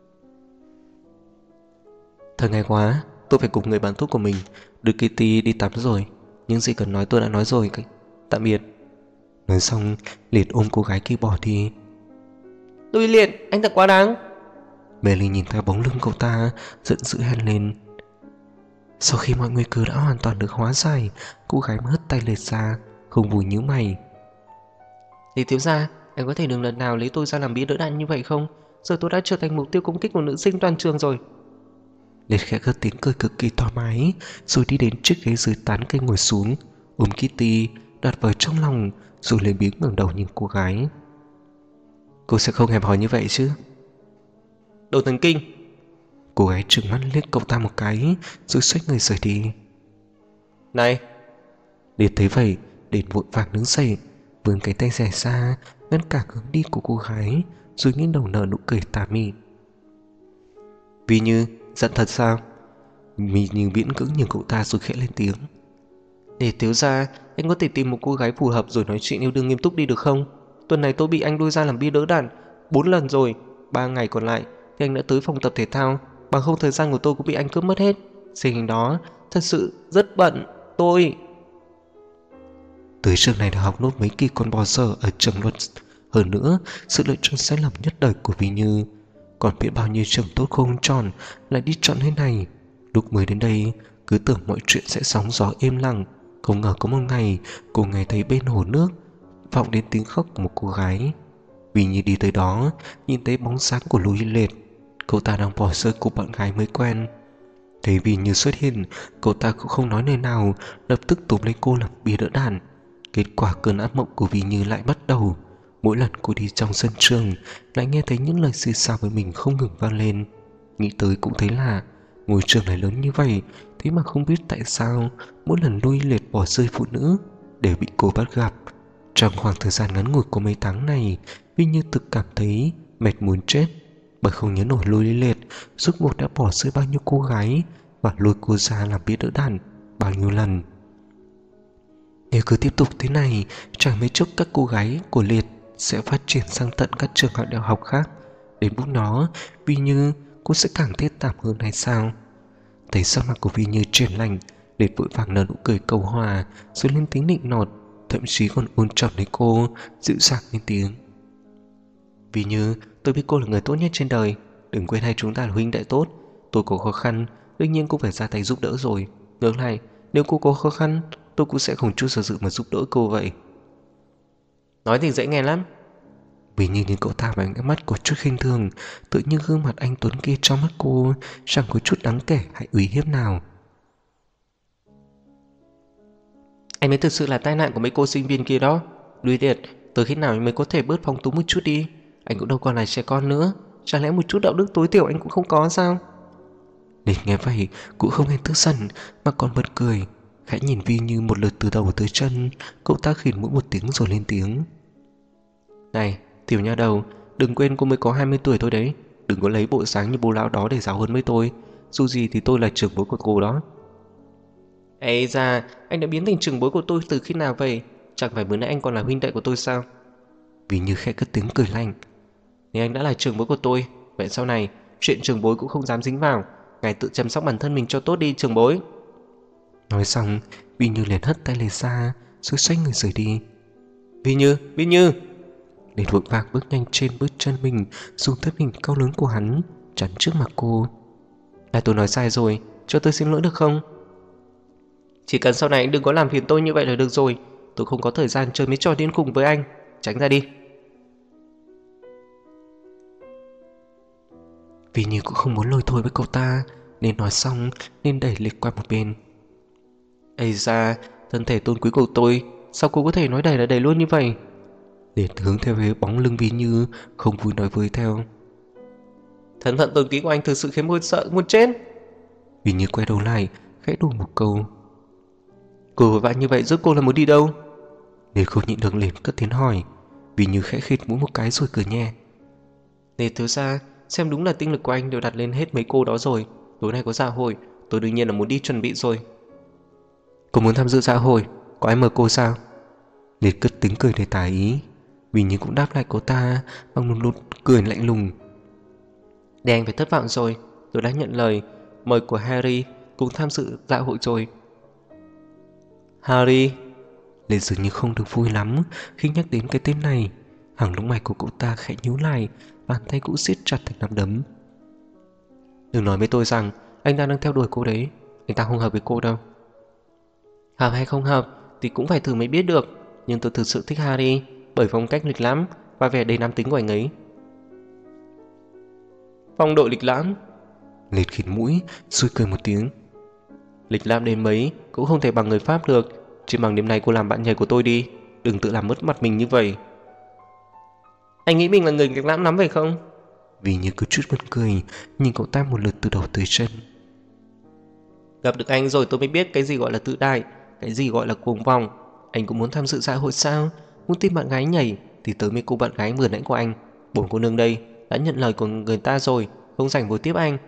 Thời ngày quá, tôi phải cùng người bạn tốt của mình đưa Kitty đi tắm rồi, những gì cần nói tôi đã nói rồi. Tạm biệt. Nói xong, Liệt ôm cô gái kia bỏ đi. tôi Liền, anh thật quá đáng. Melly nhìn theo bóng lưng cậu ta, giận dữ hét lên. Sau khi mọi nguy cơ đã hoàn toàn được hóa giải, cô gái mới hất tay Liệt ra, không vui nhíu mày. Lý thiếu gia, anh có thể đừng lần nào lấy tôi ra làm bia đỡ đạn như vậy không? Giờ tôi đã trở thành mục tiêu công kích của nữ sinh toàn trường rồi. Liệt khẽ cất tiếng cười cực kỳ thoải mái, rồi đi đến chiếc ghế dưới tán cây ngồi xuống, ôm Kitty đặt vào trong lòng, rồi lên tiếng ngẩng đầu nhìn cô gái. Cô sẽ không hẹp hòi như vậy chứ? Đồ thần kinh. Cô gái trừng mắt liếc cậu ta một cái, rồi xoay người rời đi. Này, Liệt thấy vậy, liền vội vàng đứng dậy, vươn cái tay dài ra ngăn cản hướng đi của cô gái, rồi nghiêng đầu nở nụ cười tà mị. Vì Như, giận thật sao? Vì Như miễn cưỡng nhìn cậu ta rồi khẽ lên tiếng. để thiếu gia, anh có thể tìm một cô gái phù hợp rồi nói chuyện yêu đương nghiêm túc đi được không? Tuần này tôi bị anh lôi ra làm bia đỡ đạn 4 lần rồi. 3 ngày còn lại thì anh đã tới phòng tập thể thao, bằng không thời gian của tôi cũng bị anh cướp mất hết. Tình hình đó thật sự rất bận. Tôi... Tới trường này đã học nốt mấy kỳ con bò dở ở trường luật. Hơn nữa, sự lựa chọn sai lầm nhất đời của Vì Như. Còn biết bao nhiêu trường tốt không tròn lại đi chọn thế này. Lúc mới đến đây, cứ tưởng mọi chuyện sẽ sóng gió êm lặng. Không ngờ có một ngày, cô nghe thấy bên hồ nước vọng đến tiếng khóc của một cô gái. Vì như đi tới đó, nhìn thấy bóng sáng của Lôi Liệt. Cậu ta đang bỏ rơi cô bạn gái mới quen. Thấy Vì Như xuất hiện, cậu ta cũng không nói lời nào, lập tức túm lấy cô làm bia đỡ đạn. Kết quả cơn ác mộng của Vì Như lại bắt đầu. Mỗi lần cô đi trong sân trường, lại nghe thấy những lời xì xào với mình không ngừng vang lên. Nghĩ tới cũng thấy lạ, ngôi trường này lớn như vậy, thế mà không biết tại sao mỗi lần Lôi Liệt bỏ rơi phụ nữ đều bị cô bắt gặp. Trong khoảng thời gian ngắn ngủi của mấy tháng này, Vi Như thực cảm thấy mệt muốn chết, bởi không nhớ nổi Lôi Liệt rốt cuộc đã bỏ rơi bao nhiêu cô gái và lôi cô ra làm bia đỡ đạn bao nhiêu lần. Nếu cứ tiếp tục thế này, chẳng mấy chốc các cô gái của Liệt sẽ phát triển sang tận các trường đại học khác. Đến lúc đó, Vi Như cũng sẽ càng thê thảm hơn hay sao? Thấy sắc mặt của Vi Như chuyển lành, Liệt vội vàng nở nụ cười cầu hòa, rồi lên tiếng nịnh nọt, thậm chí còn ôn chọc lấy cô, dịu dàng lên tiếng. Vi Như, tôi biết cô là người tốt nhất trên đời, đừng quên hai chúng ta là huynh đệ tốt. Tôi có khó khăn, đương nhiên cũng phải ra tay giúp đỡ rồi. Ngược lại, nếu cô có khó khăn, tôi cũng sẽ không chút do dự mà giúp đỡ cô vậy. Nói thì dễ nghe lắm. Vi Như nhìn cậu ta với ánh mắt có chút khinh thường, tự như gương mặt anh tuấn kia trong mắt cô chẳng có chút đáng kể hay uy hiếp nào. Anh mới thực sự là tai nạn của mấy cô sinh viên kia đó. Lùi Liệt, từ khi nào anh mới có thể bớt phóng túng một chút đi? Anh cũng đâu còn là trẻ con nữa, chẳng lẽ một chút đạo đức tối thiểu anh cũng không có sao? Liệt nghe vậy cũng không hề tức giận mà còn bật cười, khẽ nhìn Vi Như một lượt từ đầu tới chân. Cậu ta khịt mũi một tiếng rồi lên tiếng. Này, tiểu nha đầu, đừng quên cô mới có 20 tuổi thôi đấy. Đừng có lấy bộ dáng như bố lão đó để giáo huấn với tôi. Dù gì thì tôi là trưởng bối của cô đó. Ê da, anh đã biến thành trưởng bối của tôi từ khi nào vậy? Chẳng phải bữa nãy anh còn là huynh đệ của tôi sao? Vì Như khẽ cất tiếng cười lạnh. Nếu anh đã là trưởng bối của tôi, vậy sau này chuyện trưởng bối cũng không dám dính vào. Ngài tự chăm sóc bản thân mình cho tốt đi, trưởng bối. Nói xong, Vi Như liền hất tay Liệt ra, rồi xoay người rời đi. Vi Như! Liệt vội vàng bước nhanh trên bước chân mình, dùng thân hình cao lớn của hắn chắn trước mặt cô. Là tôi nói sai rồi, cho tôi xin lỗi được không? Chỉ cần sau này anh đừng có làm phiền tôi như vậy là được rồi. Tôi không có thời gian chơi mấy trò điên khùng với anh. Tránh ra đi. Vì Như cũng không muốn lôi thôi với cậu ta, nên nói xong nên đẩy Liệt qua một bên. Ây da, thân thể tôn quý của tôi, sao cô có thể nói đẩy là đẩy luôn như vậy? Liệt hướng theo phía bóng lưng Vi Như, không vui nói với theo. Thân phận tôn quý của anh thực sự khiến tôi sợ muốn chết. Vi Như quay đầu lại, khẽ đùa một câu. Cô vội vã như vậy rốt cô là muốn đi đâu? Liệt không nhịn được liền cất tiếng hỏi. Vi Như khẽ khịt mũi một cái rồi cười nhẹ. Liệt thiếu gia, xem đúng là tinh lực của anh đều đặt lên hết mấy cô đó rồi. Tối nay có dạ hội, tôi đương nhiên là muốn đi chuẩn bị rồi. Cô muốn tham dự dạ hội, có ai mời cô sao? Liệt cất tiếng cười để tà ý. Vi Như cũng đáp lại cô ta bằng một nụ cười lạnh lùng. Để anh phải thất vọng rồi, tôi đã nhận lời mời của Harry cũng tham dự dạ hội rồi. Harry? Liệt dường như không được vui lắm khi nhắc đến cái tên này. Hàng lông mày của cậu ta khẽ nhíu lại, bàn tay cũng siết chặt thành nắm đấm. Đừng nói với tôi rằng anh ta đang theo đuổi cô đấy. Anh ta không hợp với cô đâu. Hợp hay không hợp thì cũng phải thử mới biết được. Nhưng tôi thực sự thích Harry bởi phong cách lịch lãm và vẻ đầy nam tính của anh ấy. Phong độ lịch lãm? Liệt khịt mũi, xui cười một tiếng. Lịch lãm đến mấy cũng không thể bằng người Pháp được. Chỉ bằng đêm nay cô làm bạn nhảy của tôi đi. Đừng tự làm mất mặt mình như vậy. Anh nghĩ mình là người lịch lãm lắm phải không? Vì Như cứ chút vẫn cười, nhìn cậu ta một lượt từ đầu tới chân. Gặp được anh rồi tôi mới biết cái gì gọi là tự đại, cái gì gọi là cuồng vọng. Anh cũng muốn tham dự dạ hội sao? Muốn tìm bạn gái nhảy thì tới mấy cô bạn gái vừa nãy của anh. Bốn cô nương đây đã nhận lời của người ta rồi, không rảnh vô tiếp anh.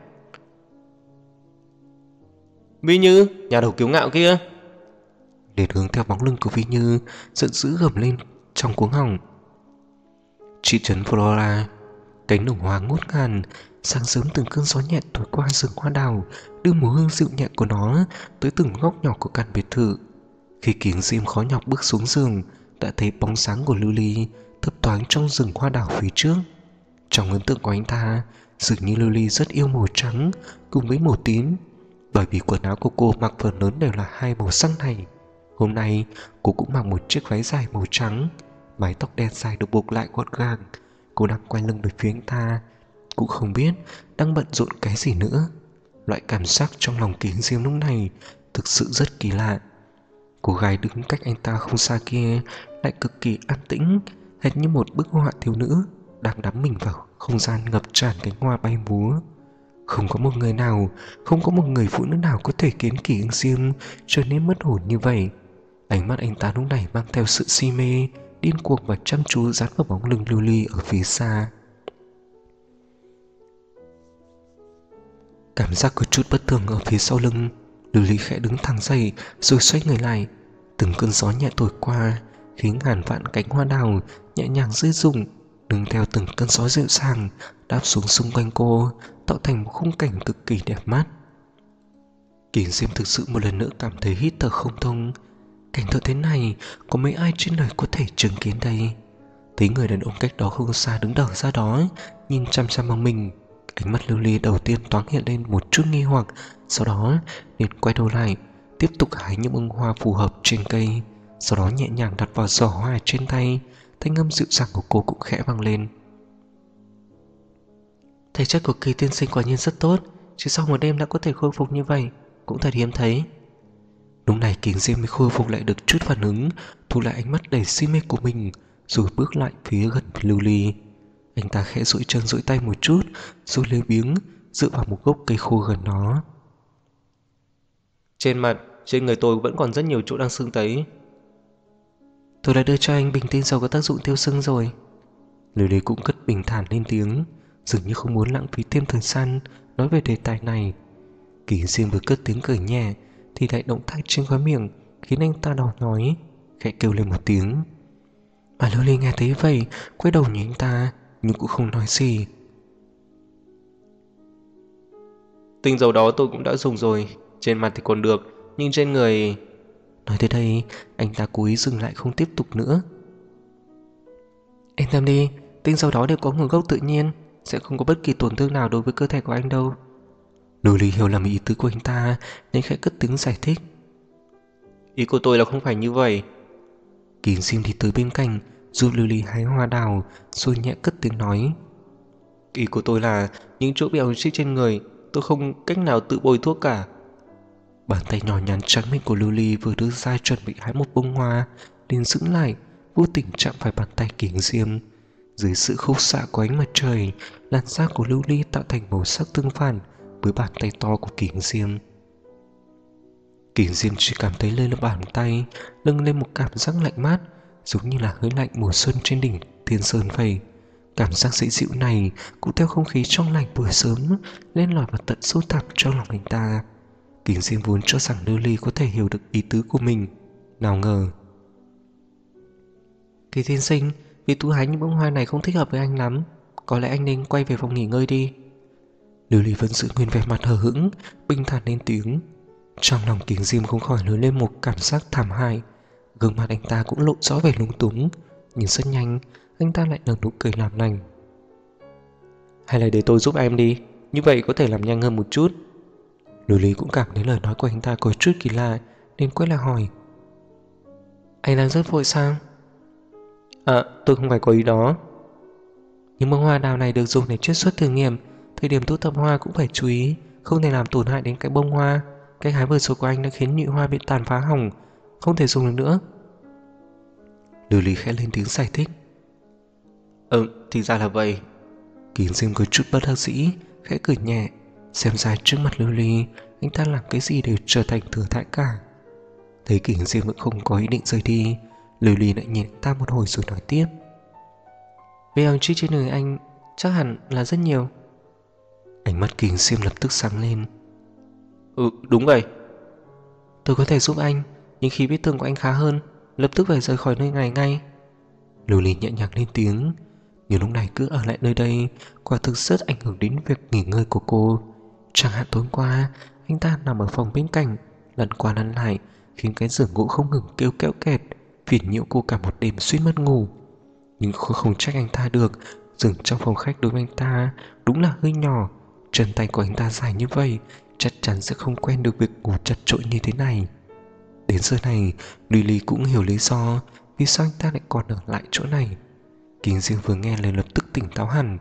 Vi Như, nhà đầu kiêu ngạo kia! Liệt hướng theo bóng lưng của Vi Như, giận dữ gầm lên trong cuống họng. Chị trấn Flora, cánh đồng hoa ngút ngàn. Sáng sớm từng cơn gió nhẹ thổi qua rừng hoa đào, đưa mùi hương dịu nhẹ của nó tới từng góc nhỏ của căn biệt thự. Khi kiếng diêm khó nhọc bước xuống giường, đã thấy bóng sáng của Lily thấp thoáng trong rừng hoa đào phía trước. Trong ấn tượng của anh ta, dường như Lily rất yêu màu trắng cùng với màu tím, bởi vì quần áo của cô mặc phần lớn đều là hai màu sắc này. Hôm nay cô cũng mặc một chiếc váy dài màu trắng, Mái tóc đen dài được buộc lại gọn gàng. Cô đang quay lưng về phía anh ta, cũng không biết đang bận rộn cái gì nữa. Loại cảm giác trong lòng Kính Diêm lúc này thực sự rất kỳ lạ. Cô gái đứng cách anh ta không xa kia lại cực kỳ an tĩnh, hệt như một bức họa thiếu nữ đang đắm mình vào không gian ngập tràn cánh hoa bay múa. Không có một người nào, không có một người phụ nữ nào có thể khiến Kính Diêm trở nên mất hồn như vậy. Ánh mắt anh ta lúc này mang theo sự si mê, điên cuồng và chăm chú dán vào bóng lưng lưu ly ở phía xa. Cảm giác có chút bất thường ở phía sau lưng, lưu ly khẽ đứng thẳng dậy rồi xoay người lại. Từng cơn gió nhẹ thổi qua khiến ngàn vạn cánh hoa đào nhẹ nhàng rơi rụng, nương theo từng cơn gió dịu dàng đáp xuống xung quanh cô, tạo thành một khung cảnh cực kỳ đẹp mắt. Kính Diêm thực sự một lần nữa cảm thấy hít thở không thông. Cảnh tượng thế này có mấy ai trên đời có thể chứng kiến đây. Thấy người đàn ông cách đó không xa đứng đờ ra đó nhìn chăm chăm vào mình, ánh mắt lưu ly đầu tiên thoáng hiện lên một chút nghi hoặc, sau đó liền quay đầu lại tiếp tục hái những bông hoa phù hợp trên cây, sau đó nhẹ nhàng đặt vào giỏ hoa trên tay. Thanh âm dịu dàng của cô cũng khẽ vang lên. Thể chất của Kỳ tiên sinh quả nhiên rất tốt, chỉ sau một đêm đã có thể khôi phục như vậy cũng thật hiếm thấy. Lúc này Kính Diêm mới khôi phục lại được chút phản ứng, thu lại ánh mắt đầy si mê của mình, rồi bước lại phía gần lưu ly. Anh ta khẽ duỗi chân duỗi tay một chút, rồi lười biếng dựa vào một gốc cây khô gần đó. Trên mặt, trên người tôi vẫn còn rất nhiều chỗ đang sưng tấy. Tôi đã đưa cho anh bình tinh dầu có tác dụng tiêu sưng rồi. Lưu ly cũng cất bình thản lên tiếng, dường như không muốn lãng phí thêm thời gian nói về đề tài này. Kính Diêm vừa cất tiếng cười nhẹ thì lại động tác trên khóe miệng khiến anh ta đau nhói, khẽ kêu lên một tiếng. Mà Lưu ly nghe thấy vậy quay đầu nhìn anh ta nhưng cũng không nói gì. Tinh dầu đó tôi cũng đã dùng rồi, trên mặt thì còn được, nhưng trên người... Nói tới đây anh ta cố ý dừng lại không tiếp tục nữa. Yên tâm đi, tinh dầu đó đều có nguồn gốc tự nhiên, sẽ không có bất kỳ tổn thương nào đối với cơ thể của anh đâu. Lưu ly hiểu lầm ý tứ của anh ta nên khẽ cất tiếng giải thích. Ý của tôi là không phải như vậy. Kính Diêm thì tới bên cạnh giúp lưu ly hái hoa đào rồi nhẹ cất tiếng nói. Ý của tôi là những chỗ bị óng xích trên người tôi không cách nào tự bôi thuốc cả. Bàn tay nhỏ nhắn trắng mịn của lưu ly vừa đưa ra chuẩn bị hái một bông hoa liền dừng lại, vô tình chạm phải bàn tay Kính Diêm. Dưới sự khúc xạ của ánh mặt trời, làn da của lưu ly tạo thành màu sắc tương phản với bàn tay to của Kính Diêm. Kính Diêm chỉ cảm thấy lên bàn tay nâng lên một cảm giác lạnh mát, giống như là hơi lạnh mùa xuân trên đỉnh Thiên Sơn vậy. Cảm giác dễ dịu này cũng theo không khí trong lành buổi sớm lên lỏi vào tận sâu thẳm trong lòng anh ta. Kính Diêm vốn cho rằng lưu ly có thể hiểu được ý tứ của mình, nào ngờ. Kỳ tiên sinh, vì thu hái những bông hoa này không thích hợp với anh lắm, có lẽ anh nên quay về phòng nghỉ ngơi đi. Lưu ly vẫn giữ nguyên vẻ mặt hờ hững, bình thản lên tiếng. Trong lòng Kính Diêm không khỏi nổi lên một cảm giác thảm hại. Gương mặt anh ta cũng lộ rõ vẻ lúng túng, nhưng rất nhanh anh ta lại nở nụ cười làm lành. Hay là để tôi giúp em đi, như vậy có thể làm nhanh hơn một chút. Lưu ly cũng cảm thấy lời nói của anh ta có chút kỳ lạ nên quay lại hỏi. Anh đang rất vội sao? À, tôi không phải có ý đó. Nhưng bông hoa đào này được dùng để chiết xuất thử nghiệm, thời điểm thu thập hoa cũng phải chú ý, không thể làm tổn hại đến cái bông hoa. Cách hái vừa rồi của anh đã khiến nhụy hoa bị tàn phá hỏng, không thể dùng được nữa. Lưu ly khẽ lên tiếng giải thích. Thì ra là vậy. Kính Diêm có chút bất đắc dĩ, khẽ cười nhẹ. Xem ra trước mặt lưu ly anh ta làm cái gì đều trở thành thừa thãi cả. Thấy Kính Diêm vẫn không có ý định rời đi, lưu ly lại nhìn anh ta một hồi rồi nói tiếp. Vết óng chích trên người anh chắc hẳn là rất nhiều. Ánh mắt Kính Diêm lập tức sáng lên. Đúng vậy. Tôi có thể giúp anh, nhưng khi vết thương của anh khá hơn, lập tức phải rời khỏi nơi này ngay. Lưu ly nhẹ nhàng lên tiếng. Nhưng lúc này cứ ở lại nơi đây quả thực rất ảnh hưởng đến việc nghỉ ngơi của cô. Chẳng hạn tối qua anh ta nằm ở phòng bên cạnh, lăn qua lăn lại khiến cái giường gỗ không ngừng kêu kéo kẹt, phiền nhiễu cô cả một đêm suýt mất ngủ. Nhưng không trách anh ta được, giường trong phòng khách đối với anh ta đúng là hơi nhỏ. Chân tay của anh ta dài như vậy chắc chắn sẽ không quen được việc ngủ chật chội như thế này. Đến giờ này Lily cũng hiểu lý do vì sao anh ta lại còn ở lại chỗ này? Kính Diêm vừa nghe lời lập tức tỉnh táo hẳn.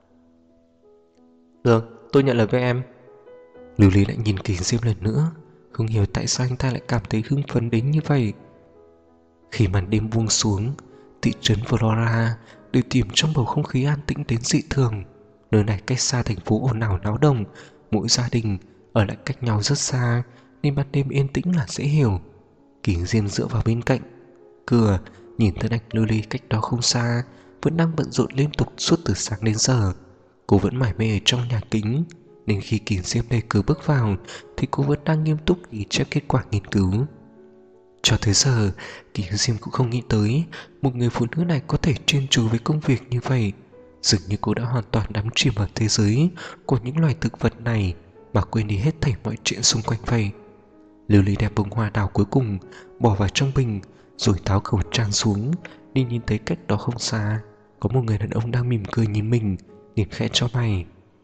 Được, tôi nhận lời với em. Lưu Ly lại nhìn Kính Diêm lần nữa, không hiểu tại sao anh ta lại cảm thấy hưng phấn đến như vậy. Khi màn đêm buông xuống, thị trấn Flora đều chìm trong bầu không khí an tĩnh đến dị thường. Nơi này cách xa thành phố ồn ào náo động, mỗi gia đình ở lại cách nhau rất xa, nên ban đêm yên tĩnh là dễ hiểu. Kính Diêm dựa vào bên cạnh cửa, nhìn thân ảnh Lưu Ly cách đó không xa, vẫn đang bận rộn liên tục suốt từ sáng đến giờ. Cô vẫn mải mê ở trong nhà kính, nên khi Kính Diêm đẩy cửa bước vào thì cô vẫn đang nghiêm túc ghi chép kết quả nghiên cứu. Cho tới giờ, Kính Diêm cũng không nghĩ tới một người phụ nữ này có thể chuyên chú với công việc như vậy. Dường như cô đã hoàn toàn đắm chìm vào thế giới của những loài thực vật này mà quên đi hết thảy mọi chuyện xung quanh vậy. Lưu Ly đem bông hoa đào cuối cùng bỏ vào trong bình, rồi tháo khẩu trang xuống, đi nhìn thấy cách đó không xa có một người đàn ông đang mỉm cười nhìn mình, liền khẽ cho mày.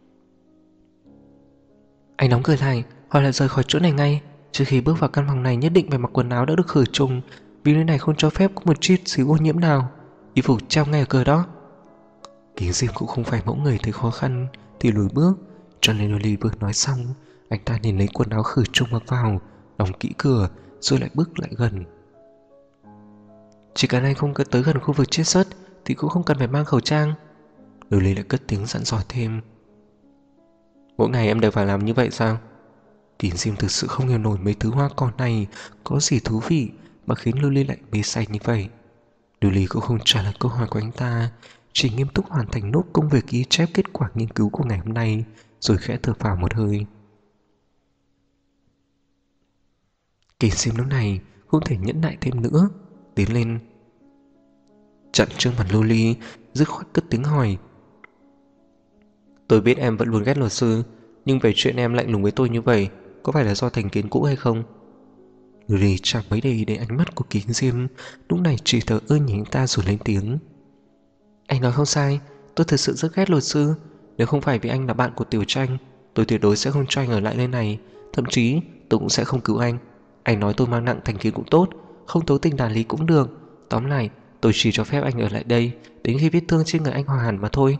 Anh đóng cửa lại, hoặc là rời khỏi chỗ này ngay. Trước khi bước vào căn phòng này nhất định phải mặc quần áo đã được khử trùng, vì nơi này không cho phép có một chút xíu ô nhiễm nào. Y phục treo ngay ở cửa đó. Kính Diêm cũng không phải mẫu người thấy khó khăn thì lùi bước, cho nên Lily vừa nói xong, anh ta liền lấy quần áo khử trùng mặc vào, đóng kỹ cửa, rồi lại bước lại gần. Chỉ cần anh không tới gần khu vực chiết xuất thì cũng không cần phải mang khẩu trang. Lily lại cất tiếng dặn dò thêm. Mỗi ngày em đều phải làm như vậy sao? Kính Diêm thực sự không hiểu nổi mấy thứ hoa cỏ này có gì thú vị mà khiến Lily lại mê say như vậy. Lily cũng không trả lời câu hỏi của anh ta, chỉ nghiêm túc hoàn thành nốt công việc ghi chép kết quả nghiên cứu của ngày hôm nay, rồi khẽ thở phào một hơi. Kính Diêm lúc này không thể nhẫn nại thêm nữa, tiến lên chặn trước mặt Lily, dứt khoát cất tiếng hỏi. Tôi biết em vẫn luôn ghét luật sư, nhưng về chuyện em lạnh lùng với tôi như vậy, có phải là do thành kiến cũ hay không? Lily chẳng mấy để ý đến ánh mắt của Kính Diêm, lúc này chỉ thở ơ nhìn anh ta rồi lên tiếng. Anh nói không sai, tôi thật sự rất ghét luật sư. Nếu không phải vì anh là bạn của Tiểu Tranh, tôi tuyệt đối sẽ không cho anh ở lại nơi này. Thậm chí tôi cũng sẽ không cứu anh. Anh nói tôi mang nặng thành kiến cũng tốt, không thấu tình đạt lý cũng được. Tóm lại, tôi chỉ cho phép anh ở lại đây đến khi vết thương trên người anh hòa hẳn mà thôi.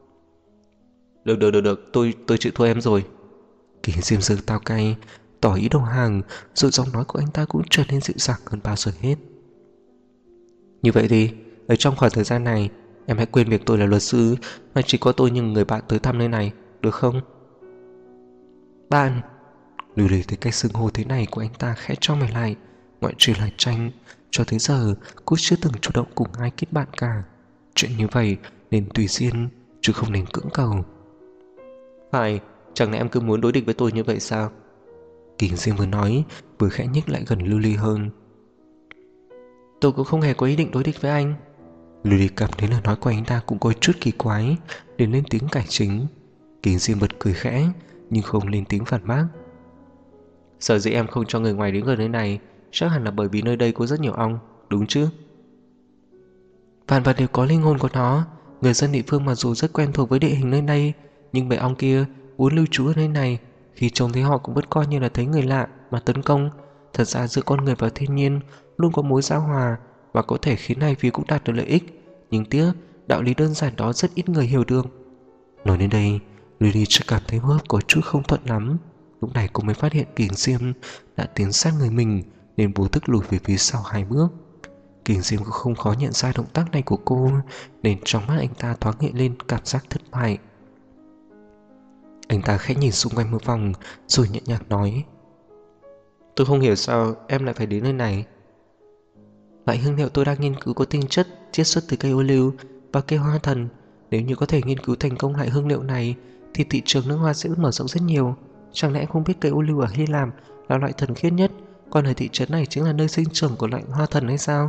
Được, tôi chịu thua em rồi. Kính Diêm giơ tao cay, tỏ ý đầu hàng, rồi giọng nói của anh ta cũng trở nên dịu dàng hơn bao giờ hết. Như vậy thì, ở trong khoảng thời gian này, em hãy quên việc tôi là luật sư, mà chỉ có tôi như người bạn tới thăm nơi này, được không? Bạn. Lily thấy cách xưng hô thế này của anh ta khẽ cho mày lại. Ngoại trừ là Tranh, cho tới giờ cô chưa từng chủ động cùng ai kết bạn cả. Chuyện như vậy nên tùy duyên, chứ không nên cưỡng cầu. Phải, chẳng lẽ em cứ muốn đối địch với tôi như vậy sao? Kính Diêm vừa nói, vừa khẽ nhích lại gần Lily hơn. Tôi cũng không hề có ý định đối địch với anh. Lily cảm thấy lời nói của anh ta cũng có chút kỳ quái, liền lên tiếng cải chính. Kính Diêm bật cười khẽ, nhưng không lên tiếng phản bác. Sở dĩ em không cho người ngoài đến gần nơi này, chắc hẳn là bởi vì nơi đây có rất nhiều ong, đúng chứ? Vạn vật đều có linh hồn của nó. Người dân địa phương mặc dù rất quen thuộc với địa hình nơi đây, nhưng bầy ong kia muốn lưu trú ở nơi này, khi trông thấy họ cũng vẫn coi như là thấy người lạ mà tấn công. Thật ra giữa con người và thiên nhiên luôn có mối giao hòa, và có thể khiến hai phía cũng đạt được lợi ích. Nhưng tiếc, đạo lý đơn giản đó rất ít người hiểu được. Nói đến đây, Lily chỉ cảm thấy hô hấp có chút không thuận lắm. Lúc này cô mới phát hiện Kính Diêm đã tiến sát người mình, nên vô thức lùi về phía sau 2 bước. Kính Diêm cũng không khó nhận ra động tác này của cô, nên trong mắt anh ta thoáng hiện lên cảm giác thất bại. Anh ta khẽ nhìn xung quanh một vòng, rồi nhẹ nhàng nói. Tôi không hiểu sao em lại phải đến nơi này. Loại hương liệu tôi đang nghiên cứu có tinh chất chiết xuất từ cây ô liu và cây hoa thần. Nếu như có thể nghiên cứu thành công loại hương liệu này thì thị trường nước hoa sẽ mở rộng rất nhiều. Chẳng lẽ em không biết cây ô liu ở Hy Lạp là loại thần khiết nhất, còn ở thị trấn này chính là nơi sinh trưởng của loại hoa thần hay sao?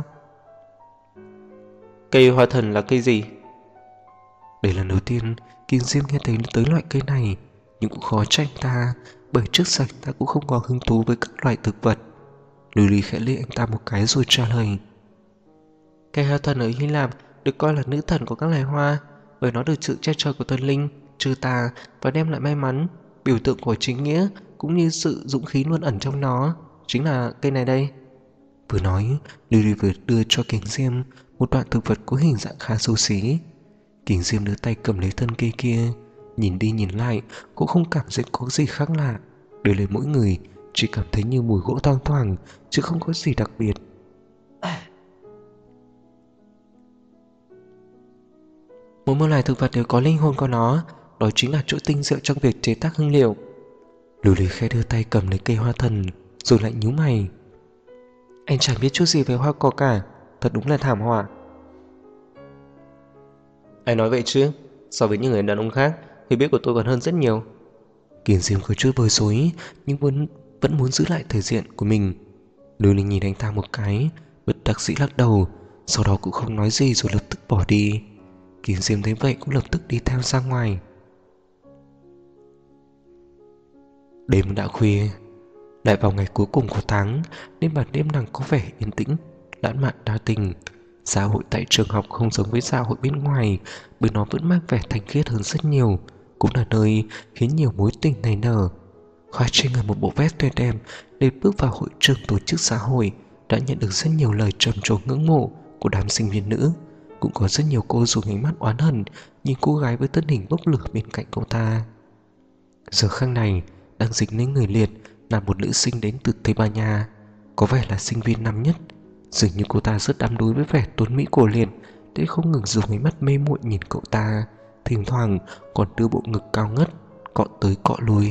Cây hoa thần là cây gì? Đây là lần đầu tiên Kính Diêm nghe thấy tới loại cây này, nhưng cũng khó trách ta, bởi trước giờ ta cũng không có hứng thú với các loại thực vật. Lily khẽ liếc anh ta một cái rồi trả lời. Cây hoa thần ở Hy Lạp được coi là nữ thần của các loài hoa, bởi nó được sự che chở của thần linh, trừ tà và đem lại may mắn. Biểu tượng của chính nghĩa cũng như sự dũng khí luôn ẩn trong nó chính là cây này đây. Vừa nói, Lily vừa đưa cho Kính Diêm một đoạn thực vật có hình dạng khá xấu xí. Kính Diêm đưa tay cầm lấy thân cây kia, nhìn đi nhìn lại cũng không cảm giác có gì khác lạ. Đưa lên mỗi người chỉ cảm thấy như mùi gỗ thoang thoảng, chứ không có gì đặc biệt. Mỗi một loài thực vật đều có linh hồn của nó, đó chính là chỗ tinh diệu trong việc chế tác hương liệu. Lily khẽ đưa tay cầm lấy cây hoa thần, rồi lại nhíu mày. Anh chẳng biết chút gì về hoa cỏ cả, thật đúng là thảm họa. Ai nói vậy chứ? So với những người đàn ông khác, hiểu biết của tôi còn hơn rất nhiều. Kiền Diêm có chút bối rối, nhưng vẫn muốn giữ lại thể diện của mình. Lily nhìn anh ta một cái, bất đắc dĩ lắc đầu, sau đó cũng không nói gì rồi lập tức bỏ đi. Kiền Diêm thấy vậy cũng lập tức đi theo ra ngoài. Đêm đã khuya, lại vào ngày cuối cùng của tháng, nên ban đêm nàng có vẻ yên tĩnh, lãng mạn đa tình. Xã hội tại trường học không giống với xã hội bên ngoài, bởi nó vẫn mang vẻ thanh khiết hơn rất nhiều, cũng là nơi khiến nhiều mối tình nảy nở. Khoa Trinh ở một bộ vest tuyệt đẹp để bước vào hội trường tổ chức xã hội đã nhận được rất nhiều lời trầm trồ ngưỡng mộ của đám sinh viên nữ. Cũng có rất nhiều cô dùng ánh mắt oán hận nhìn cô gái với thân hình bốc lửa bên cạnh cậu ta. Giờ khắc này, đang dính lấy người liệt là một nữ sinh đến từ Tây Ban Nha, có vẻ là sinh viên năm nhất. Dường như cô ta rất đắm đuối với vẻ tuấn mỹ của liệt, để không ngừng dùng ánh mắt mê muội nhìn cậu ta, thỉnh thoảng còn đưa bộ ngực cao ngất cọ tới cọ lui.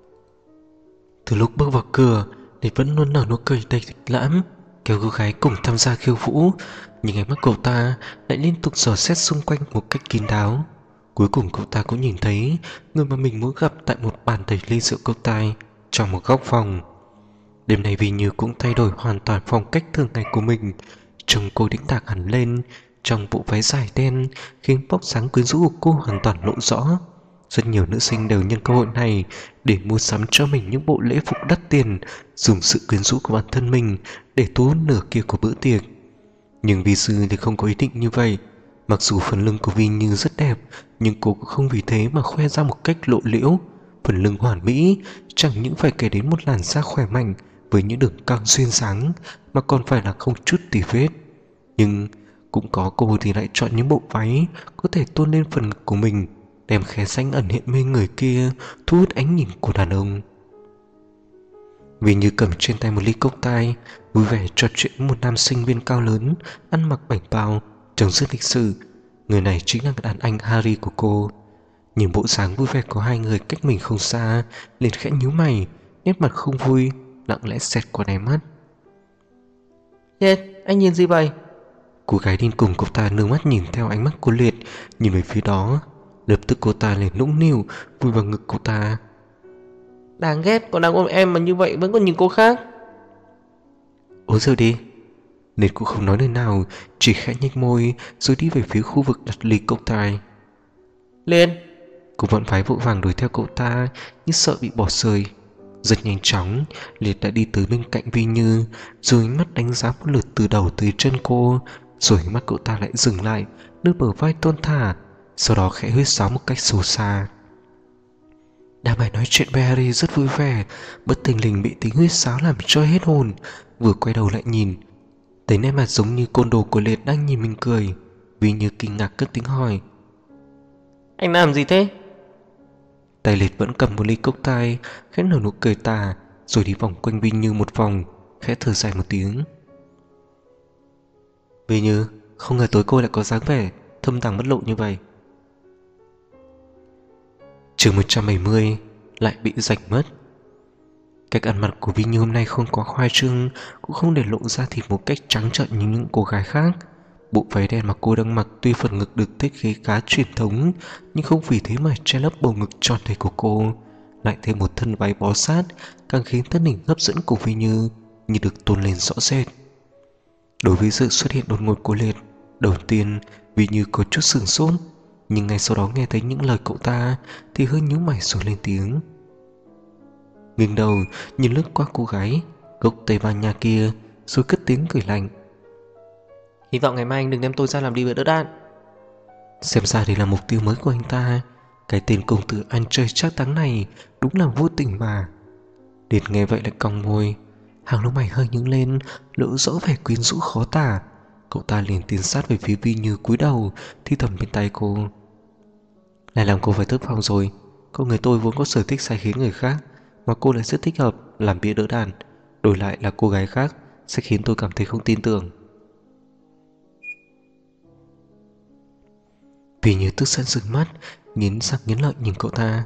Từ lúc bước vào cửa, Liệt vẫn luôn nở nụ cười đầy lịch lãm, kéo cô gái cùng tham gia khiêu vũ, nhưng ánh mắt cậu ta lại liên tục dò xét xung quanh một cách kín đáo. Cuối cùng cậu ta cũng nhìn thấy người mà mình muốn gặp tại một bàn đầy ly rượu cốc tai trong một góc phòng. Đêm nay vì Như cũng thay đổi hoàn toàn phong cách thường ngày của mình, trông cô đĩnh đạc hẳn lên trong bộ váy dài đen, khiến vóc dáng quyến rũ của cô hoàn toàn lộ rõ. Rất nhiều nữ sinh đều nhân cơ hội này để mua sắm cho mình những bộ lễ phục đắt tiền, dùng sự quyến rũ của bản thân mình để thu hút nửa kia của bữa tiệc. Nhưng Vi Sư thì không có ý định như vậy. Mặc dù phần lưng của Vi Như rất đẹp, nhưng cô cũng không vì thế mà khoe ra một cách lộ liễu. Phần lưng hoàn mỹ chẳng những phải kể đến một làn da khỏe mạnh với những đường cong xuyên sáng, mà còn phải là không chút tì vết. Nhưng cũng có cô thì lại chọn những bộ váy có thể tôn lên phần ngực của mình, đem khe xanh ẩn hiện mê người kia thu hút ánh nhìn của đàn ông. Vì Như cầm trên tay một ly cốc tai, vui vẻ trò chuyện với một nam sinh viên cao lớn, ăn mặc bảnh bao, trông rất lịch sự. Người này chính là đàn anh Harry của cô. Nhìn bộ dáng vui vẻ của hai người cách mình không xa, liền khẽ nhíu mày, nét mặt không vui lặng lẽ xẹt qua đáy mắt. Liệt, anh nhìn gì vậy? Cô gái đi cùng cậu ta nâng mắt nhìn theo ánh mắt của Liệt, nhìn về phía đó. Lập tức cô ta liền nũng nịu vùi vào ngực cậu ta. Đáng ghét, còn đang ôm em mà như vậy vẫn còn nhìn cô khác. Ôi giờ đi. Liệt cũng không nói lời nào, chỉ khẽ nhếch môi rồi đi về phía khu vực đặt ly cốc tai. Liệt. Cô vẫn phải vội vàng đuổi theo cậu ta, như sợ bị bỏ rơi. Rất nhanh chóng, Liệt đã đi tới bên cạnh Vi Như, rồi ánh mắt đánh giá một lượt từ đầu tới chân cô, rồi ánh mắt cậu ta lại dừng lại nơi bờ vai thon thả, sau đó khẽ huýt sáo một cách xấu xa. Đám bài nói chuyện với Harry rất vui vẻ, bất thình lình bị tiếng huýt sáo làm cho hết hồn. Vừa quay đầu lại nhìn, thấy nét mặt giống như côn đồ của Liệt đang nhìn mình cười. Vi Như kinh ngạc cất tiếng hỏi. Anh làm gì thế? Tay Liệt vẫn cầm một ly cốc tai, khẽ nở nụ cười tà, rồi đi vòng quanh Vi Như một vòng, khẽ thở dài một tiếng. Vi Như, không ngờ tối cô lại có dáng vẻ thâm tàng bất lộ như vậy. Chương 170 lại bị rạch mất. Cách ăn mặc của Vi Như hôm nay không quá khoa trương, cũng không để lộ ra thịt một cách trắng trợn như những cô gái khác. Bộ váy đen mà cô đang mặc tuy phần ngực được thiết kế khá truyền thống, nhưng không vì thế mà che lấp bầu ngực tròn đầy của cô. Lại thêm một thân váy bó sát, càng khiến thân hình hấp dẫn của Vi Như được tôn lên rõ rệt. Đối với sự xuất hiện đột ngột của Liệt, đầu tiên Vi Như có chút sửng sốt, nhưng ngay sau đó nghe thấy những lời cậu ta thì hơi nhíu mày rồi lên tiếng. Nghiêng đầu nhìn lướt qua cô gái gốc Tây Ban Nha kia, rồi cất tiếng cười lạnh. Hy vọng ngày mai anh đừng đem tôi ra làm đi với đỡ đạn. Xem ra đây là mục tiêu mới của anh ta. Cái tên công tử ăn chơi trác táng này đúng là vô tình mà. Liệt nghe vậy lại cong môi. Hàng lông mày hơi nhướng lên, lộ rõ vẻ quyến rũ khó tả. Cậu ta liền tiến sát về phía Vi Như cúi đầu, thì thầm bên tai cô. Lại làm cô phải thất vọng rồi. Con người tôi vốn có sở thích sai khiến người khác, mà cô lại rất thích hợp làm bia đỡ đạn. Đổi lại là cô gái khác sẽ khiến tôi cảm thấy không tin tưởng. Vì như tức giận sừng mắt, nghiến răng nghiến lợi nhìn cậu ta.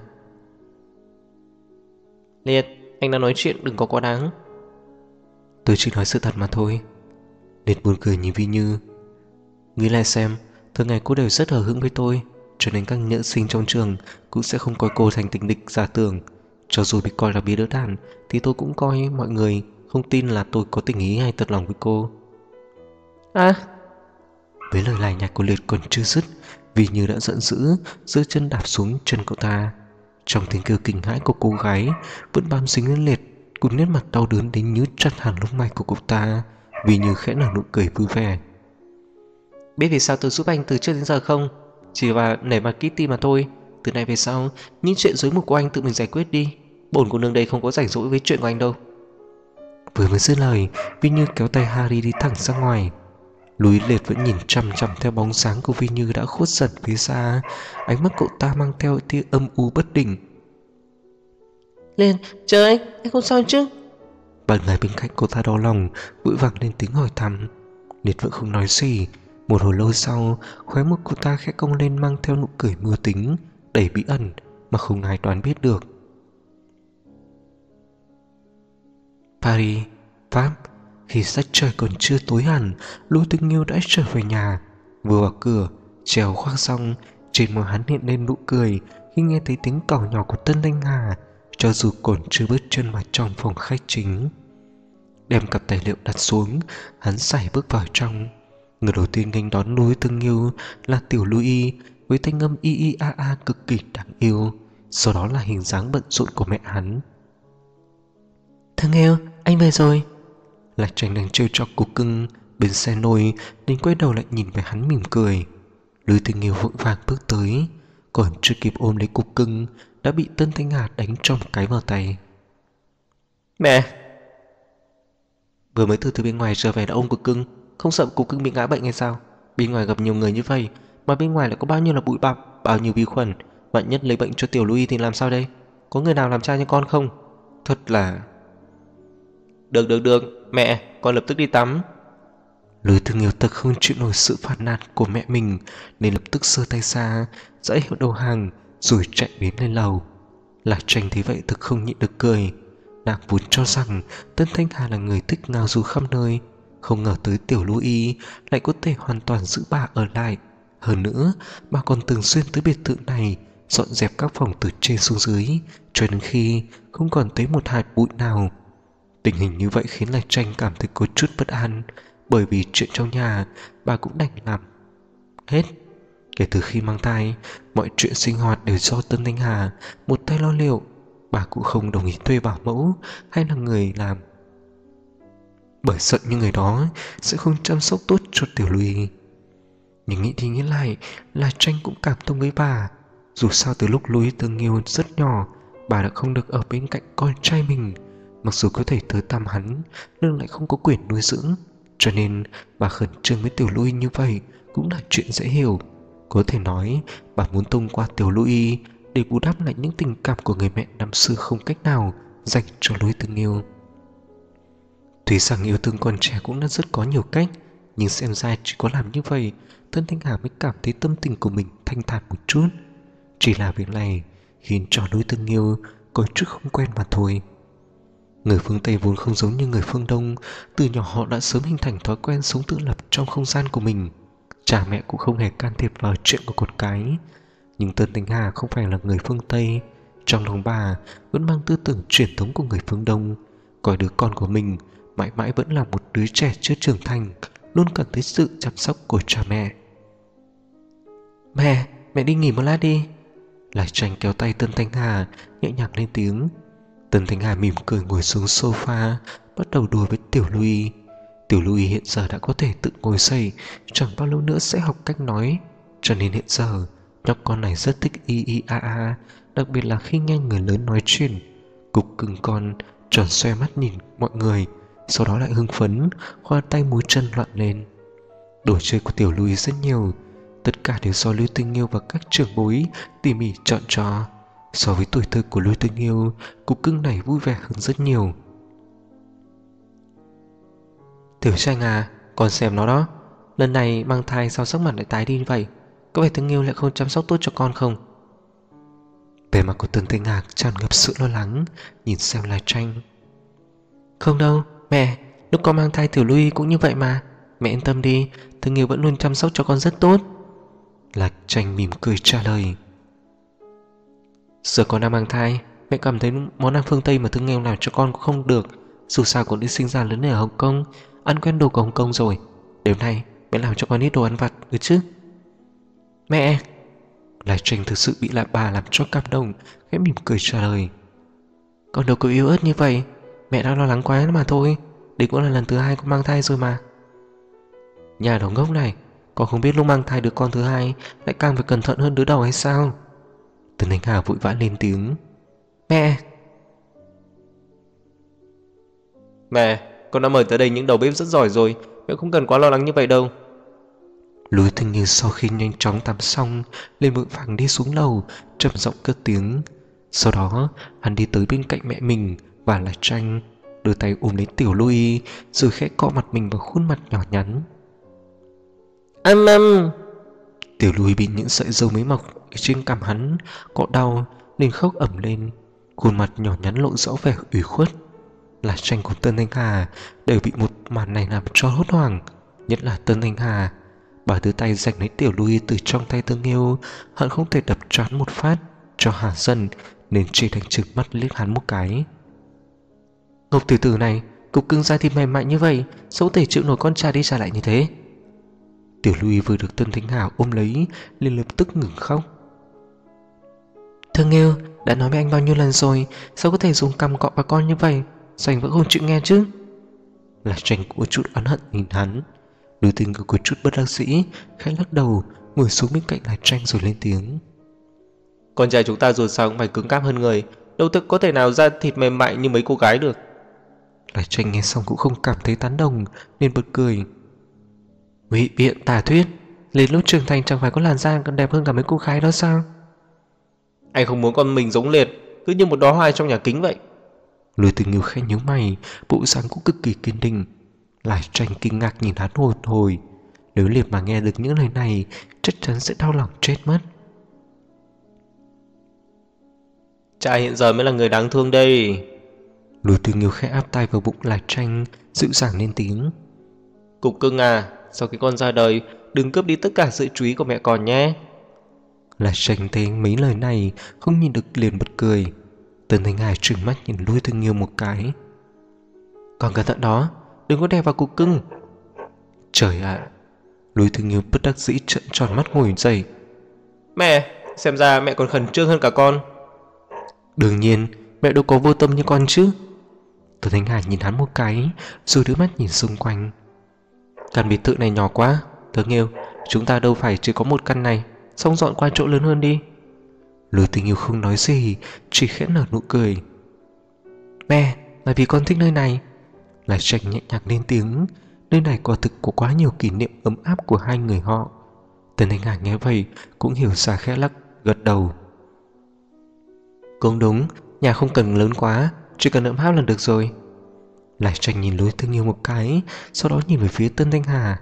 Liệt, anh đang nói chuyện đừng có quá đáng. Tôi chỉ nói sự thật mà thôi. Liệt buồn cười nhìn Vi Như. Nghĩ lại xem, thường ngày cô đều rất hờ hững với tôi, cho nên các nữ sinh trong trường cũng sẽ không coi cô thành tình địch giả tưởng. Cho dù bị coi là bia đỡ đạn thì tôi cũng coi mọi người không tin là tôi có tình ý hay thật lòng với cô. À, Với lời lải nhải của Liệt còn chưa dứt, Vi Như đã giận dữ giơ chân đạp xuống chân cậu ta. Trong tiếng kêu kinh hãi của cô gái vẫn bám dính lên Liệt, cùng nét mặt đau đớn đến nhíu chặt hàng lông mày của cậu ta. Vi Như khẽ nở nụ cười vui vẻ. biết vì sao tôi giúp anh từ trước đến giờ không? Chỉ là nể mặt Kitty mà thôi. Từ nay về sau, những chuyện rối mục của anh tự mình giải quyết đi. Bổn cô nương đây không có rảnh rỗi với chuyện của anh đâu. Vừa mới dứt lời, Vi Như kéo tay Harry đi thẳng ra ngoài. Lúi Liệt vẫn nhìn chằm chằm theo bóng dáng của Vi Như đã khuất dần phía xa. Ánh mắt cậu ta mang theo tia âm u bất định. Lên, chờ anh không sao chứ? Bạn gái bên cạnh cô ta đau lòng, vội vàng lên tiếng hỏi thăm. Liệt vẫn không nói gì. Một hồi lâu sau, khóe môi cô ta khẽ cong lên mang theo nụ cười mưa tính, đầy bí ẩn mà không ai đoán biết được. Paris, Pháp. Khi sắc trời còn chưa tối hẳn, Lôi Tương Nghiêu đã trở về nhà. Vừa vào cửa, trèo khoác xong, trên môi hắn hiện lên nụ cười khi nghe thấy tiếng còi nhỏ của Tân Thanh Hà, cho dù còn chưa bước chân vào trong phòng khách chính. Đem cặp tài liệu đặt xuống, hắn sải bước vào trong. Người đầu tiên nghênh đón Lôi Tương Nghiêu là Tiểu Louis với thanh âm y y a a cực kỳ đáng yêu, sau đó là hình dáng bận rộn của mẹ hắn. Thương yêu, anh về rồi. Lạc Tranh đang trêu chọc cục cưng bên xe nôi nên quay đầu lại nhìn về hắn mỉm cười. Lôi Tương Nghiêu vội vàng bước tới, còn chưa kịp ôm lấy cục cưng đã bị Tân Thanh Hà đánh cho một cái vào tay. Mẹ, Vừa mới từ bên ngoài trở về đã ôm cục cưng, không sợ cục cưng bị ngã bệnh hay sao? Bên ngoài gặp nhiều người như vậy mà bên ngoài lại có bao nhiêu là bụi bặm, bao nhiêu vi khuẩn, vạn nhất lấy bệnh cho Tiểu Louis thì làm sao đây? Có người nào làm cha như con không? Thật là... được, mẹ, con lập tức đi tắm. Lôi Tương Nghiêu thật không chịu nổi sự phản nàn của mẹ mình nên lập tức giơ tay ra, giãy hiệu đầu hàng rồi chạy đến lên lầu. Lạc Tranh thấy vậy thực không nhịn được cười. Nàng vốn cho rằng Tân Thanh Hà là người thích ngao du khắp nơi, không ngờ tới Tiểu Louis lại có thể hoàn toàn giữ bà ở lại. Hơn nữa, bà còn thường xuyên tới biệt thự này dọn dẹp các phòng từ trên xuống dưới, cho đến khi không còn thấy một hạt bụi nào. Tình hình như vậy khiến Lạc Tranh cảm thấy có chút bất an, bởi vì chuyện trong nhà bà cũng đành làm hết. Kể từ khi mang thai, mọi chuyện sinh hoạt đều do Tân Thanh Hà một tay lo liệu. Bà cũng không đồng ý thuê bảo mẫu hay là người làm, bởi sợ những người đó sẽ không chăm sóc tốt cho Tiểu Louis. Nhưng nghĩ đi nghĩ lại, là Tranh cũng cảm thông với bà. Dù sao từ lúc Louis Tương Nghiêu rất nhỏ, bà đã không được ở bên cạnh con trai mình. Mặc dù có thể tới thăm hắn, nhưng lại không có quyền nuôi dưỡng, cho nên bà khẩn trương với Tiểu Louis như vậy cũng là chuyện dễ hiểu. Có thể nói bà muốn thông qua Tiểu Louis để bù đắp lại những tình cảm của người mẹ năm xưa không cách nào dành cho Louis Tương Nghiêu. Tuy rằng yêu thương con trẻ cũng đã rất có nhiều cách, nhưng xem ra chỉ có làm như vậy Tân Thanh Hà mới cảm thấy tâm tình của mình thanh thản một chút. Chỉ là việc này khiến cho Louis Tương Nghiêu có chút không quen mà thôi. Người phương Tây vốn không giống như người phương Đông, từ nhỏ họ đã sớm hình thành thói quen sống tự lập trong không gian của mình. Cha mẹ cũng không hề can thiệp vào chuyện của con cái. Nhưng Tân Thanh Hà không phải là người phương Tây, trong lòng bà vẫn mang tư tưởng truyền thống của người phương Đông, coi đứa con của mình mãi mãi vẫn là một đứa trẻ chưa trưởng thành, luôn cần tới sự chăm sóc của cha mẹ. Mẹ đi nghỉ một lát đi. Lạc Tranh kéo tay Tân Thanh Hà nhẹ nhàng lên tiếng. Tân Thanh Hà mỉm cười ngồi xuống sofa, bắt đầu đùa với Tiểu Louis. Tiểu Louis hiện giờ đã có thể tự ngồi dậy, chẳng bao lâu nữa sẽ học cách nói, cho nên hiện giờ nhóc con này rất thích y y a a, đặc biệt là khi nghe người lớn nói chuyện. Cục cưng con tròn xoe mắt nhìn mọi người, sau đó lại hưng phấn, khoa tay múa chân loạn lên. Đồ chơi của Tiểu Louis rất nhiều, tất cả đều do Lưu Tinh Nghiêu và các trưởng bối tỉ mỉ chọn cho. So với tuổi thơ của Lưu Tinh Nghiêu, cục cưng này vui vẻ hơn rất nhiều. Tiểu Tranh à, con xem nó đó, lần này mang thai sao sắc mặt lại tái đi như vậy? Có phải Tinh Nghiêu lại không chăm sóc tốt cho con không? Vẻ mặt của Tần Thanh Hạc tràn ngập sự lo lắng, nhìn xem Lai Tranh. Không đâu, mẹ, lúc con mang thai Tiểu Louis cũng như vậy mà. Mẹ yên tâm đi, Tinh Nghiêu vẫn luôn chăm sóc cho con rất tốt. Lai Tranh mỉm cười trả lời. Giờ con đang mang thai, mẹ cảm thấy món ăn phương Tây mà Tinh Nghiêu làm cho con cũng không được. Dù sao con đi sinh ra lớn lên ở Hồng Kông, ăn quen đồ của Hồng Kông rồi. Đêm nay mẹ làm cho con ít đồ ăn vặt được chứ? Mẹ! Lai Tranh thực sự bị bà làm cho cảm động, khẽ mỉm cười trả lời. Con đâu có yếu ớt như vậy, mẹ đang lo lắng quá mà thôi. Đây cũng là lần thứ 2 con mang thai rồi mà. Nhà đầu ngốc này, con không biết lúc mang thai đứa con thứ 2 lại càng phải cẩn thận hơn đứa đầu hay sao? Tần Thanh Hà vội vã lên tiếng. Mẹ! Mẹ, con đã mời tới đây những đầu bếp rất giỏi rồi, mẹ không cần quá lo lắng như vậy đâu. Lối Tinh Như sau khi nhanh chóng tắm xong, lên vội vàng đi xuống lầu, trầm giọng cất tiếng. Sau đó hắn đi tới bên cạnh mẹ mình và Lai Tranh, đưa tay ôm lấy Tiểu Louis, rồi khẽ cọ mặt mình vào khuôn mặt nhỏ nhắn. Tiểu Louis bị những sợi râu mấy mọc trên cằm hắn cọ đau nên khóc ẩm lên, khuôn mặt nhỏ nhắn lộ rõ vẻ ủy khuất. Lai Tranh cùng Tân Thanh Hà đều bị một màn này làm cho hốt hoảng, nhất là Tân Thanh Hà. Bà đưa tay giành lấy Tiểu Louis từ trong tay Tương Nghiêu, hắn không thể đập choáng một phát cho hả giận nên chỉ đành trừng mắt liếc hắn một cái. Ngọc tiểu tử này, cục cưng da thịt mềm mại như vậy, sao có thể chịu nổi con trai đi trả lại như thế? Tiểu Louis vừa được Tân Thánh Hảo ôm lấy liền lập tức ngừng khóc. Thương Nghiêu, đã nói với anh bao nhiêu lần rồi, sao có thể dùng cằm cọ vào con như vậy? Sao anh vẫn không chịu nghe chứ? Là Tranh có chút oán hận nhìn hắn. Đối tình có chút bất đắc dĩ, khẽ lắc đầu, ngồi xuống bên cạnh Là Tranh rồi lên tiếng. Con trai chúng ta dù sao cũng phải cứng cáp hơn người, đâu thực có thể nào da thịt mềm mại như mấy cô gái được. Là Tranh nghe xong cũng không cảm thấy tán đồng nên bật cười. Ngụy biện tà thuyết, lên lúc trưởng thành chẳng phải có làn da còn đẹp hơn cả mấy cô gái đó sao? Anh không muốn con mình giống Liệt, cứ như một đóa hoa trong nhà kính vậy. Lôi Tình Nghiêu khẽ nhíu mày, bộ dáng cũng cực kỳ kiên định. Lại Tranh kinh ngạc nhìn hắn một hồi. Nếu Liệt mà nghe được những lời này, chắc chắn sẽ đau lòng chết mất. Cha hiện giờ mới là người đáng thương đây. Lôi Tình Nghiêu khẽ áp tay vào bụng Lại Tranh, dịu dàng lên tiếng. Cục cưng à, sau khi con ra đời, đừng cướp đi tất cả sự chú ý của mẹ con nhé. Lại Tranh thấy mấy lời này không nhìn được liền bật cười. Tần Thanh Hải trừng mắt nhìn Lôi Tình Nghiêu một cái. Còn cẩn thận đó, đừng có đè vào cục cưng. Trời ạ! Lôi Tình Nghiêu bất đắc dĩ trợn tròn mắt ngồi dậy. Mẹ, xem ra mẹ còn khẩn trương hơn cả con. Đương nhiên, mẹ đâu có vô tâm như con chứ. Tần Thanh Hải nhìn hắn một cái, rồi đưa mắt nhìn xung quanh. Căn biệt thự này nhỏ quá, Tớ Nghiêu, chúng ta đâu phải chỉ có một căn này, xong dọn qua chỗ lớn hơn đi. Lôi Tình Nghiêu không nói gì, chỉ khẽ nở nụ cười. Mẹ, là vì con thích nơi này. Lại Tranh nhẹ nhàng lên tiếng. Nơi này quả thực có quá nhiều kỷ niệm ấm áp của hai người họ. Tần Thanh Hải nghe vậy cũng hiểu ra, khẽ lắc gật đầu. Cũng đúng, nhà không cần lớn quá, chỉ cần ấm áp là được rồi. Lại Tranh nhìn Lôi Tình Nghiêu một cái, sau đó nhìn về phía Tân Thanh Hà.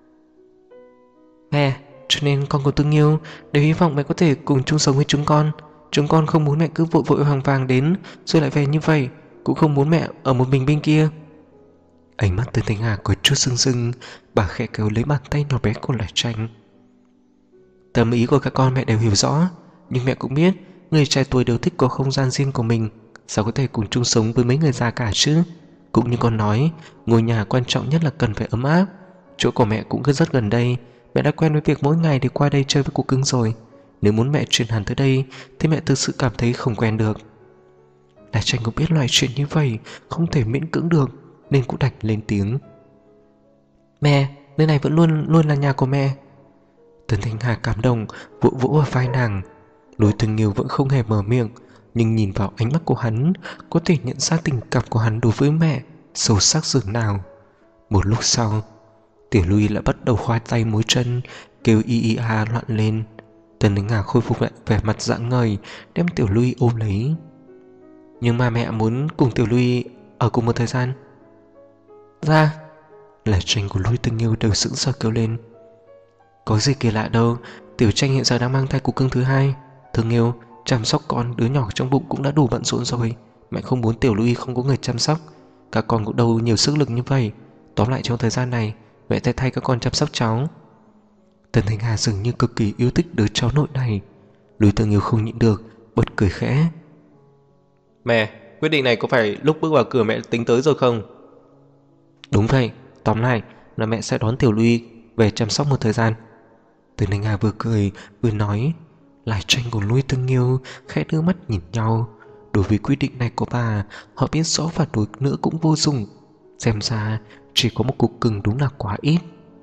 Mẹ, cho nên con của Tương Nghiêu đều hy vọng mẹ có thể cùng chung sống với chúng con. Chúng con không muốn mẹ cứ vội vội vàng vàng đến rồi lại về như vậy, cũng không muốn mẹ ở một mình bên kia. Ánh mắt Tân Thanh Hà có chút sưng sưng, bà khẽ kéo lấy bàn tay nhỏ bé của Lại Tranh. Tâm ý của các con mẹ đều hiểu rõ, nhưng mẹ cũng biết người trẻ tuổi đều thích có không gian riêng của mình, sao có thể cùng chung sống với mấy người già cả chứ. Cũng như con nói, ngôi nhà quan trọng nhất là cần phải ấm áp. Chỗ của mẹ cũng rất gần đây, mẹ đã quen với việc mỗi ngày đi qua đây chơi với cụ cưng rồi. Nếu muốn mẹ chuyển hẳn tới đây thì mẹ thực sự cảm thấy không quen được. Lại Tranh cũng biết loại chuyện như vậy không thể miễn cưỡng được, nên cũng đành lên tiếng. Mẹ, nơi này vẫn luôn là nhà của mẹ. Tần Thanh Hà cảm động vỗ vỗ vào vai nàng. Lôi Tình Nghiêu vẫn không hề mở miệng, nhưng nhìn vào ánh mắt của hắn có thể nhận ra tình cảm của hắn đối với mẹ sâu sắc dường nào. Một lúc sau, Tiểu Louis lại bắt đầu khoai tay múa chân, kêu y y a loạn lên. Tần Thính Hà khôi phục lại vẻ mặt rạng ngời, đem Tiểu Louis ôm lấy. Nhưng mà mẹ muốn cùng Tiểu Louis ở cùng một thời gian. Ra, là Tranh của Louis Tương Yêu đều sững sờ kêu lên. Có gì kỳ lạ đâu, Tiểu Tranh hiện giờ đang mang thai cú cưng thứ hai. Thương Yêu, chăm sóc con đứa nhỏ trong bụng cũng đã đủ bận rộn rồi. Mẹ không muốn Tiểu Louis không có người chăm sóc. Các con cũng đâu nhiều sức lực như vậy. Tóm lại trong thời gian này, mẹ sẽ thay các con chăm sóc cháu. Tần Thanh Hà dường như cực kỳ yêu thích đứa cháu nội này. Louis Tương Yêu không nhịn được, bật cười khẽ. Mẹ, quyết định này có phải lúc bước vào cửa mẹ tính tới rồi không? Đúng vậy, tóm lại là mẹ sẽ đón Tiểu Louis về chăm sóc một thời gian. Tần Thanh Hà vừa cười vừa nói. Lại Tranh của Louis Tương Yêu khẽ đưa mắt nhìn nhau. Đối với quyết định này của bà, họ biết rõ và đối nữa cũng vô dụng. Xem ra chỉ có một cục cưng đúng là quá ít.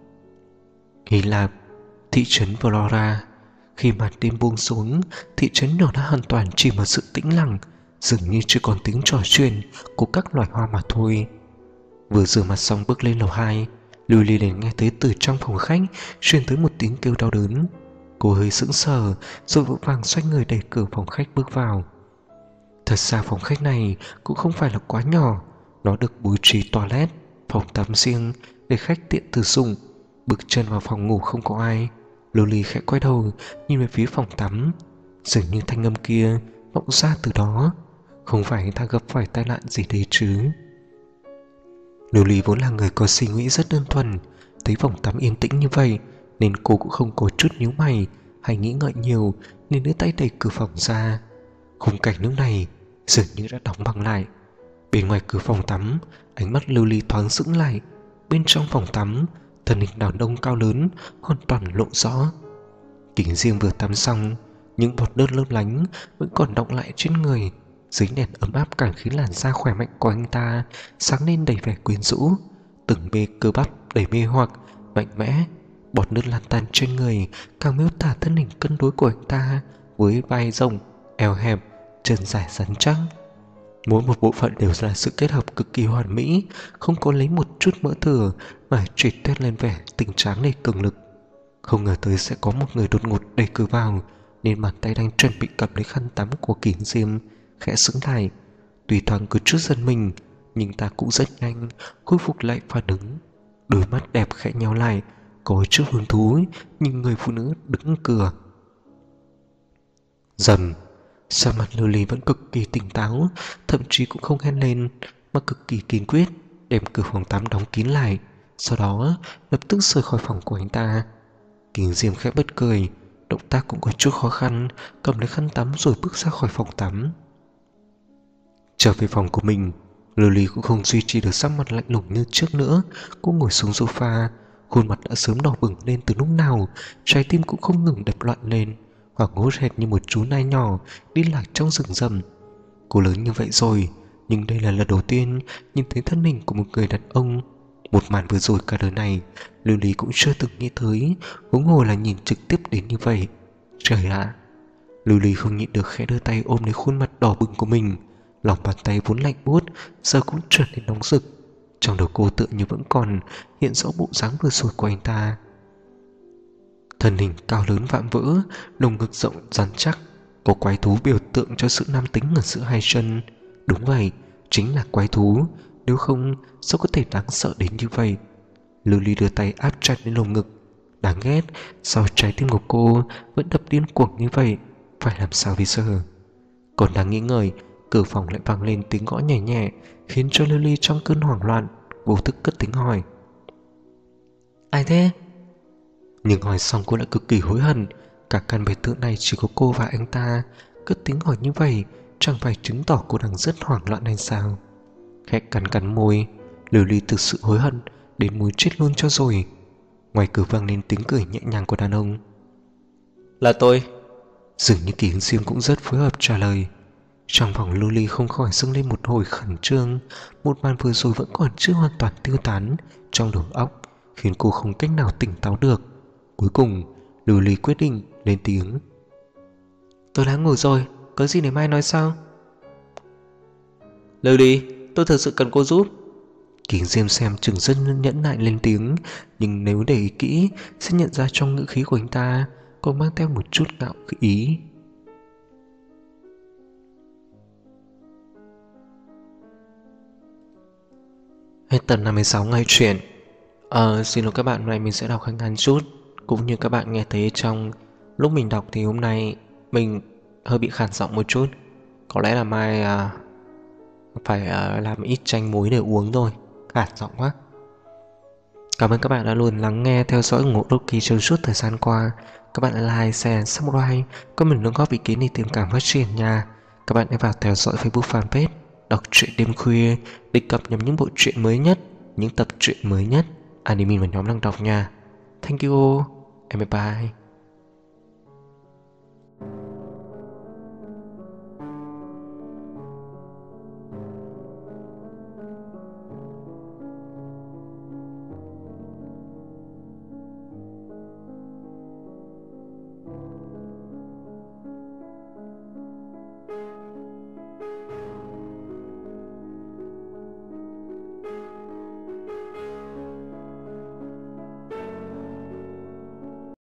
Hy Lạp, thị trấn Flora. Khi màn đêm buông xuống, thị trấn nhỏ đã hoàn toàn chỉ một sự tĩnh lặng, dường như chưa còn tiếng trò chuyện của các loài hoa mà thôi. Vừa rửa mặt xong bước lên lầu 2, Lily liền nghe thấy từ trong phòng khách truyền tới một tiếng kêu đau đớn. Cô hơi sững sờ rồi vội vàng xoay người đẩy cửa phòng khách bước vào. Thật ra phòng khách này cũng không phải là quá nhỏ. Nó được bố trí toilet, phòng tắm riêng để khách tiện sử dụng. Bước chân vào phòng ngủ không có ai, Lily khẽ quay đầu nhìn về phía phòng tắm. Dường như thanh âm kia vọng ra từ đó. Không phải người ta gặp phải tai nạn gì đấy chứ. Lily vốn là người có suy nghĩ rất đơn thuần. Thấy phòng tắm yên tĩnh như vậy nên cô cũng không có chút nhíu mày hay nghĩ ngợi nhiều, nên đưa tay đẩy cửa phòng ra. Khung cảnh lúc này dường như đã đóng băng lại. Bên ngoài cửa phòng tắm, ánh mắt Lily thoáng sững lại. Bên trong phòng tắm, thân hình đàn ông cao lớn hoàn toàn lộ rõ. Kính riêng vừa tắm xong, những bọt nước lấp lánh vẫn còn đọng lại trên người. Dưới đèn ấm áp càng khiến làn da khỏe mạnh của anh ta sáng lên đầy vẻ quyến rũ. Từng bê cơ bắp đầy mê hoặc, mạnh mẽ. Bọt nước lan tan trên người càng miêu tả thân hình cân đối của anh ta, với vai rộng, eo hẹp, chân dài rắn chắc. Mỗi một bộ phận đều là sự kết hợp cực kỳ hoàn mỹ, không có lấy một chút mỡ thừa mà chỉ toét lên vẻ tinh tráng đầy cường lực. Không ngờ tới sẽ có một người đột ngột đẩy cửa vào, nên bàn tay đang chuẩn bị cầm lấy khăn tắm của Kính Diêm khẽ sững lại. Tuy thoáng có chút giận mình, nhưng ta cũng rất nhanh khôi phục lại phản ứng. Đôi mắt đẹp khẽ nheo lại, có chút hứng thú nhìn người phụ nữ đứng cửa. Dầm, sao mặt Lily vẫn cực kỳ tỉnh táo, thậm chí cũng không hét lên, mà cực kỳ kiên quyết đem cửa phòng tắm đóng kín lại. Sau đó lập tức rời khỏi phòng của anh ta. Kính Diêm khẽ bật cười, động tác cũng có chút khó khăn, cầm lấy khăn tắm rồi bước ra khỏi phòng tắm. Trở về phòng của mình, Lily cũng không duy trì được sắc mặt lạnh lùng như trước nữa. Cô ngồi xuống sofa, khuôn mặt đã sớm đỏ bừng lên từ lúc nào, trái tim cũng không ngừng đập loạn lên, hoảng hốt hệt như một chú nai nhỏ đi lạc trong rừng rậm. Cô lớn như vậy rồi, nhưng đây là lần đầu tiên nhìn thấy thân hình của một người đàn ông. Một màn vừa rồi cả đời này Lily cũng chưa từng nghĩ tới, huống hồ là nhìn trực tiếp đến như vậy. Trời ạ! Lily không nhịn được khẽ đưa tay ôm lấy khuôn mặt đỏ bừng của mình. Lòng bàn tay vốn lạnh buốt giờ cũng trở nên nóng rực. Trong đầu cô tựa như vẫn còn hiện rõ bộ dáng vừa rồi của anh ta. Thân hình cao lớn vạm vỡ, lồng ngực rộng rắn chắc, có quái thú biểu tượng cho sự nam tính ở giữa hai chân. Đúng vậy, chính là quái thú, nếu không sao có thể đáng sợ đến như vậy. Lily đưa tay áp chặt lên lồng ngực. Đáng ghét, sao trái tim của cô vẫn đập điên cuồng như vậy, phải làm sao bây giờ? Còn đang nghĩ ngợi, cửa phòng lại vang lên tiếng gõ nhẹ nhẹ, khiến cho Lily trong cơn hoảng loạn vô thức cất tiếng hỏi: Ai thế? Nhưng hỏi xong cô lại cực kỳ hối hận. Cả căn biệt thự này chỉ có cô và anh ta. Cất tiếng hỏi như vậy chẳng phải chứng tỏ cô đang rất hoảng loạn hay sao? Khẽ cắn cắn môi, Lily thực sự hối hận đến muốn chết luôn cho rồi. Ngoài cửa vang lên tiếng cười nhẹ nhàng của đàn ông. Là tôi. Dường như Kính Diêm cũng rất phối hợp trả lời. Trong phòng Lily không khỏi dâng lên một hồi khẩn trương. Một màn vừa rồi vẫn còn chưa hoàn toàn tiêu tán trong đầu óc, khiến cô không cách nào tỉnh táo được. Cuối cùng Lily quyết định lên tiếng: Tôi đã ngủ rồi, có gì để mai nói sao? Lily, tôi thực sự cần cô giúp. Kính Diêm xem chừng rất nhẫn nại lên tiếng, nhưng nếu để ý kỹ sẽ nhận ra trong ngữ khí của anh ta còn mang theo một chút ngạo ý. Hết tập 56 ngày truyện. Xin lỗi các bạn, hôm nay mình sẽ đọc hơi ngắn chút. Cũng như các bạn nghe thấy trong lúc mình đọc thì hôm nay mình hơi bị khản giọng một chút. Có lẽ là mai phải làm ít chanh muối để uống thôi, khản giọng quá. Cảm ơn các bạn đã luôn lắng nghe, theo dõi ủng hộ Rocky trong suốt thời gian qua. Các bạn like, share, subscribe, comment đóng góp ý kiến để tìm cảm phát triển nha. Các bạn hãy vào theo dõi Facebook fanpage Đọc truyện đêm khuya để cập nhật những bộ truyện mới nhất, những tập truyện mới nhất, admin và nhóm đang đọc nha. Thank you, and bye bye.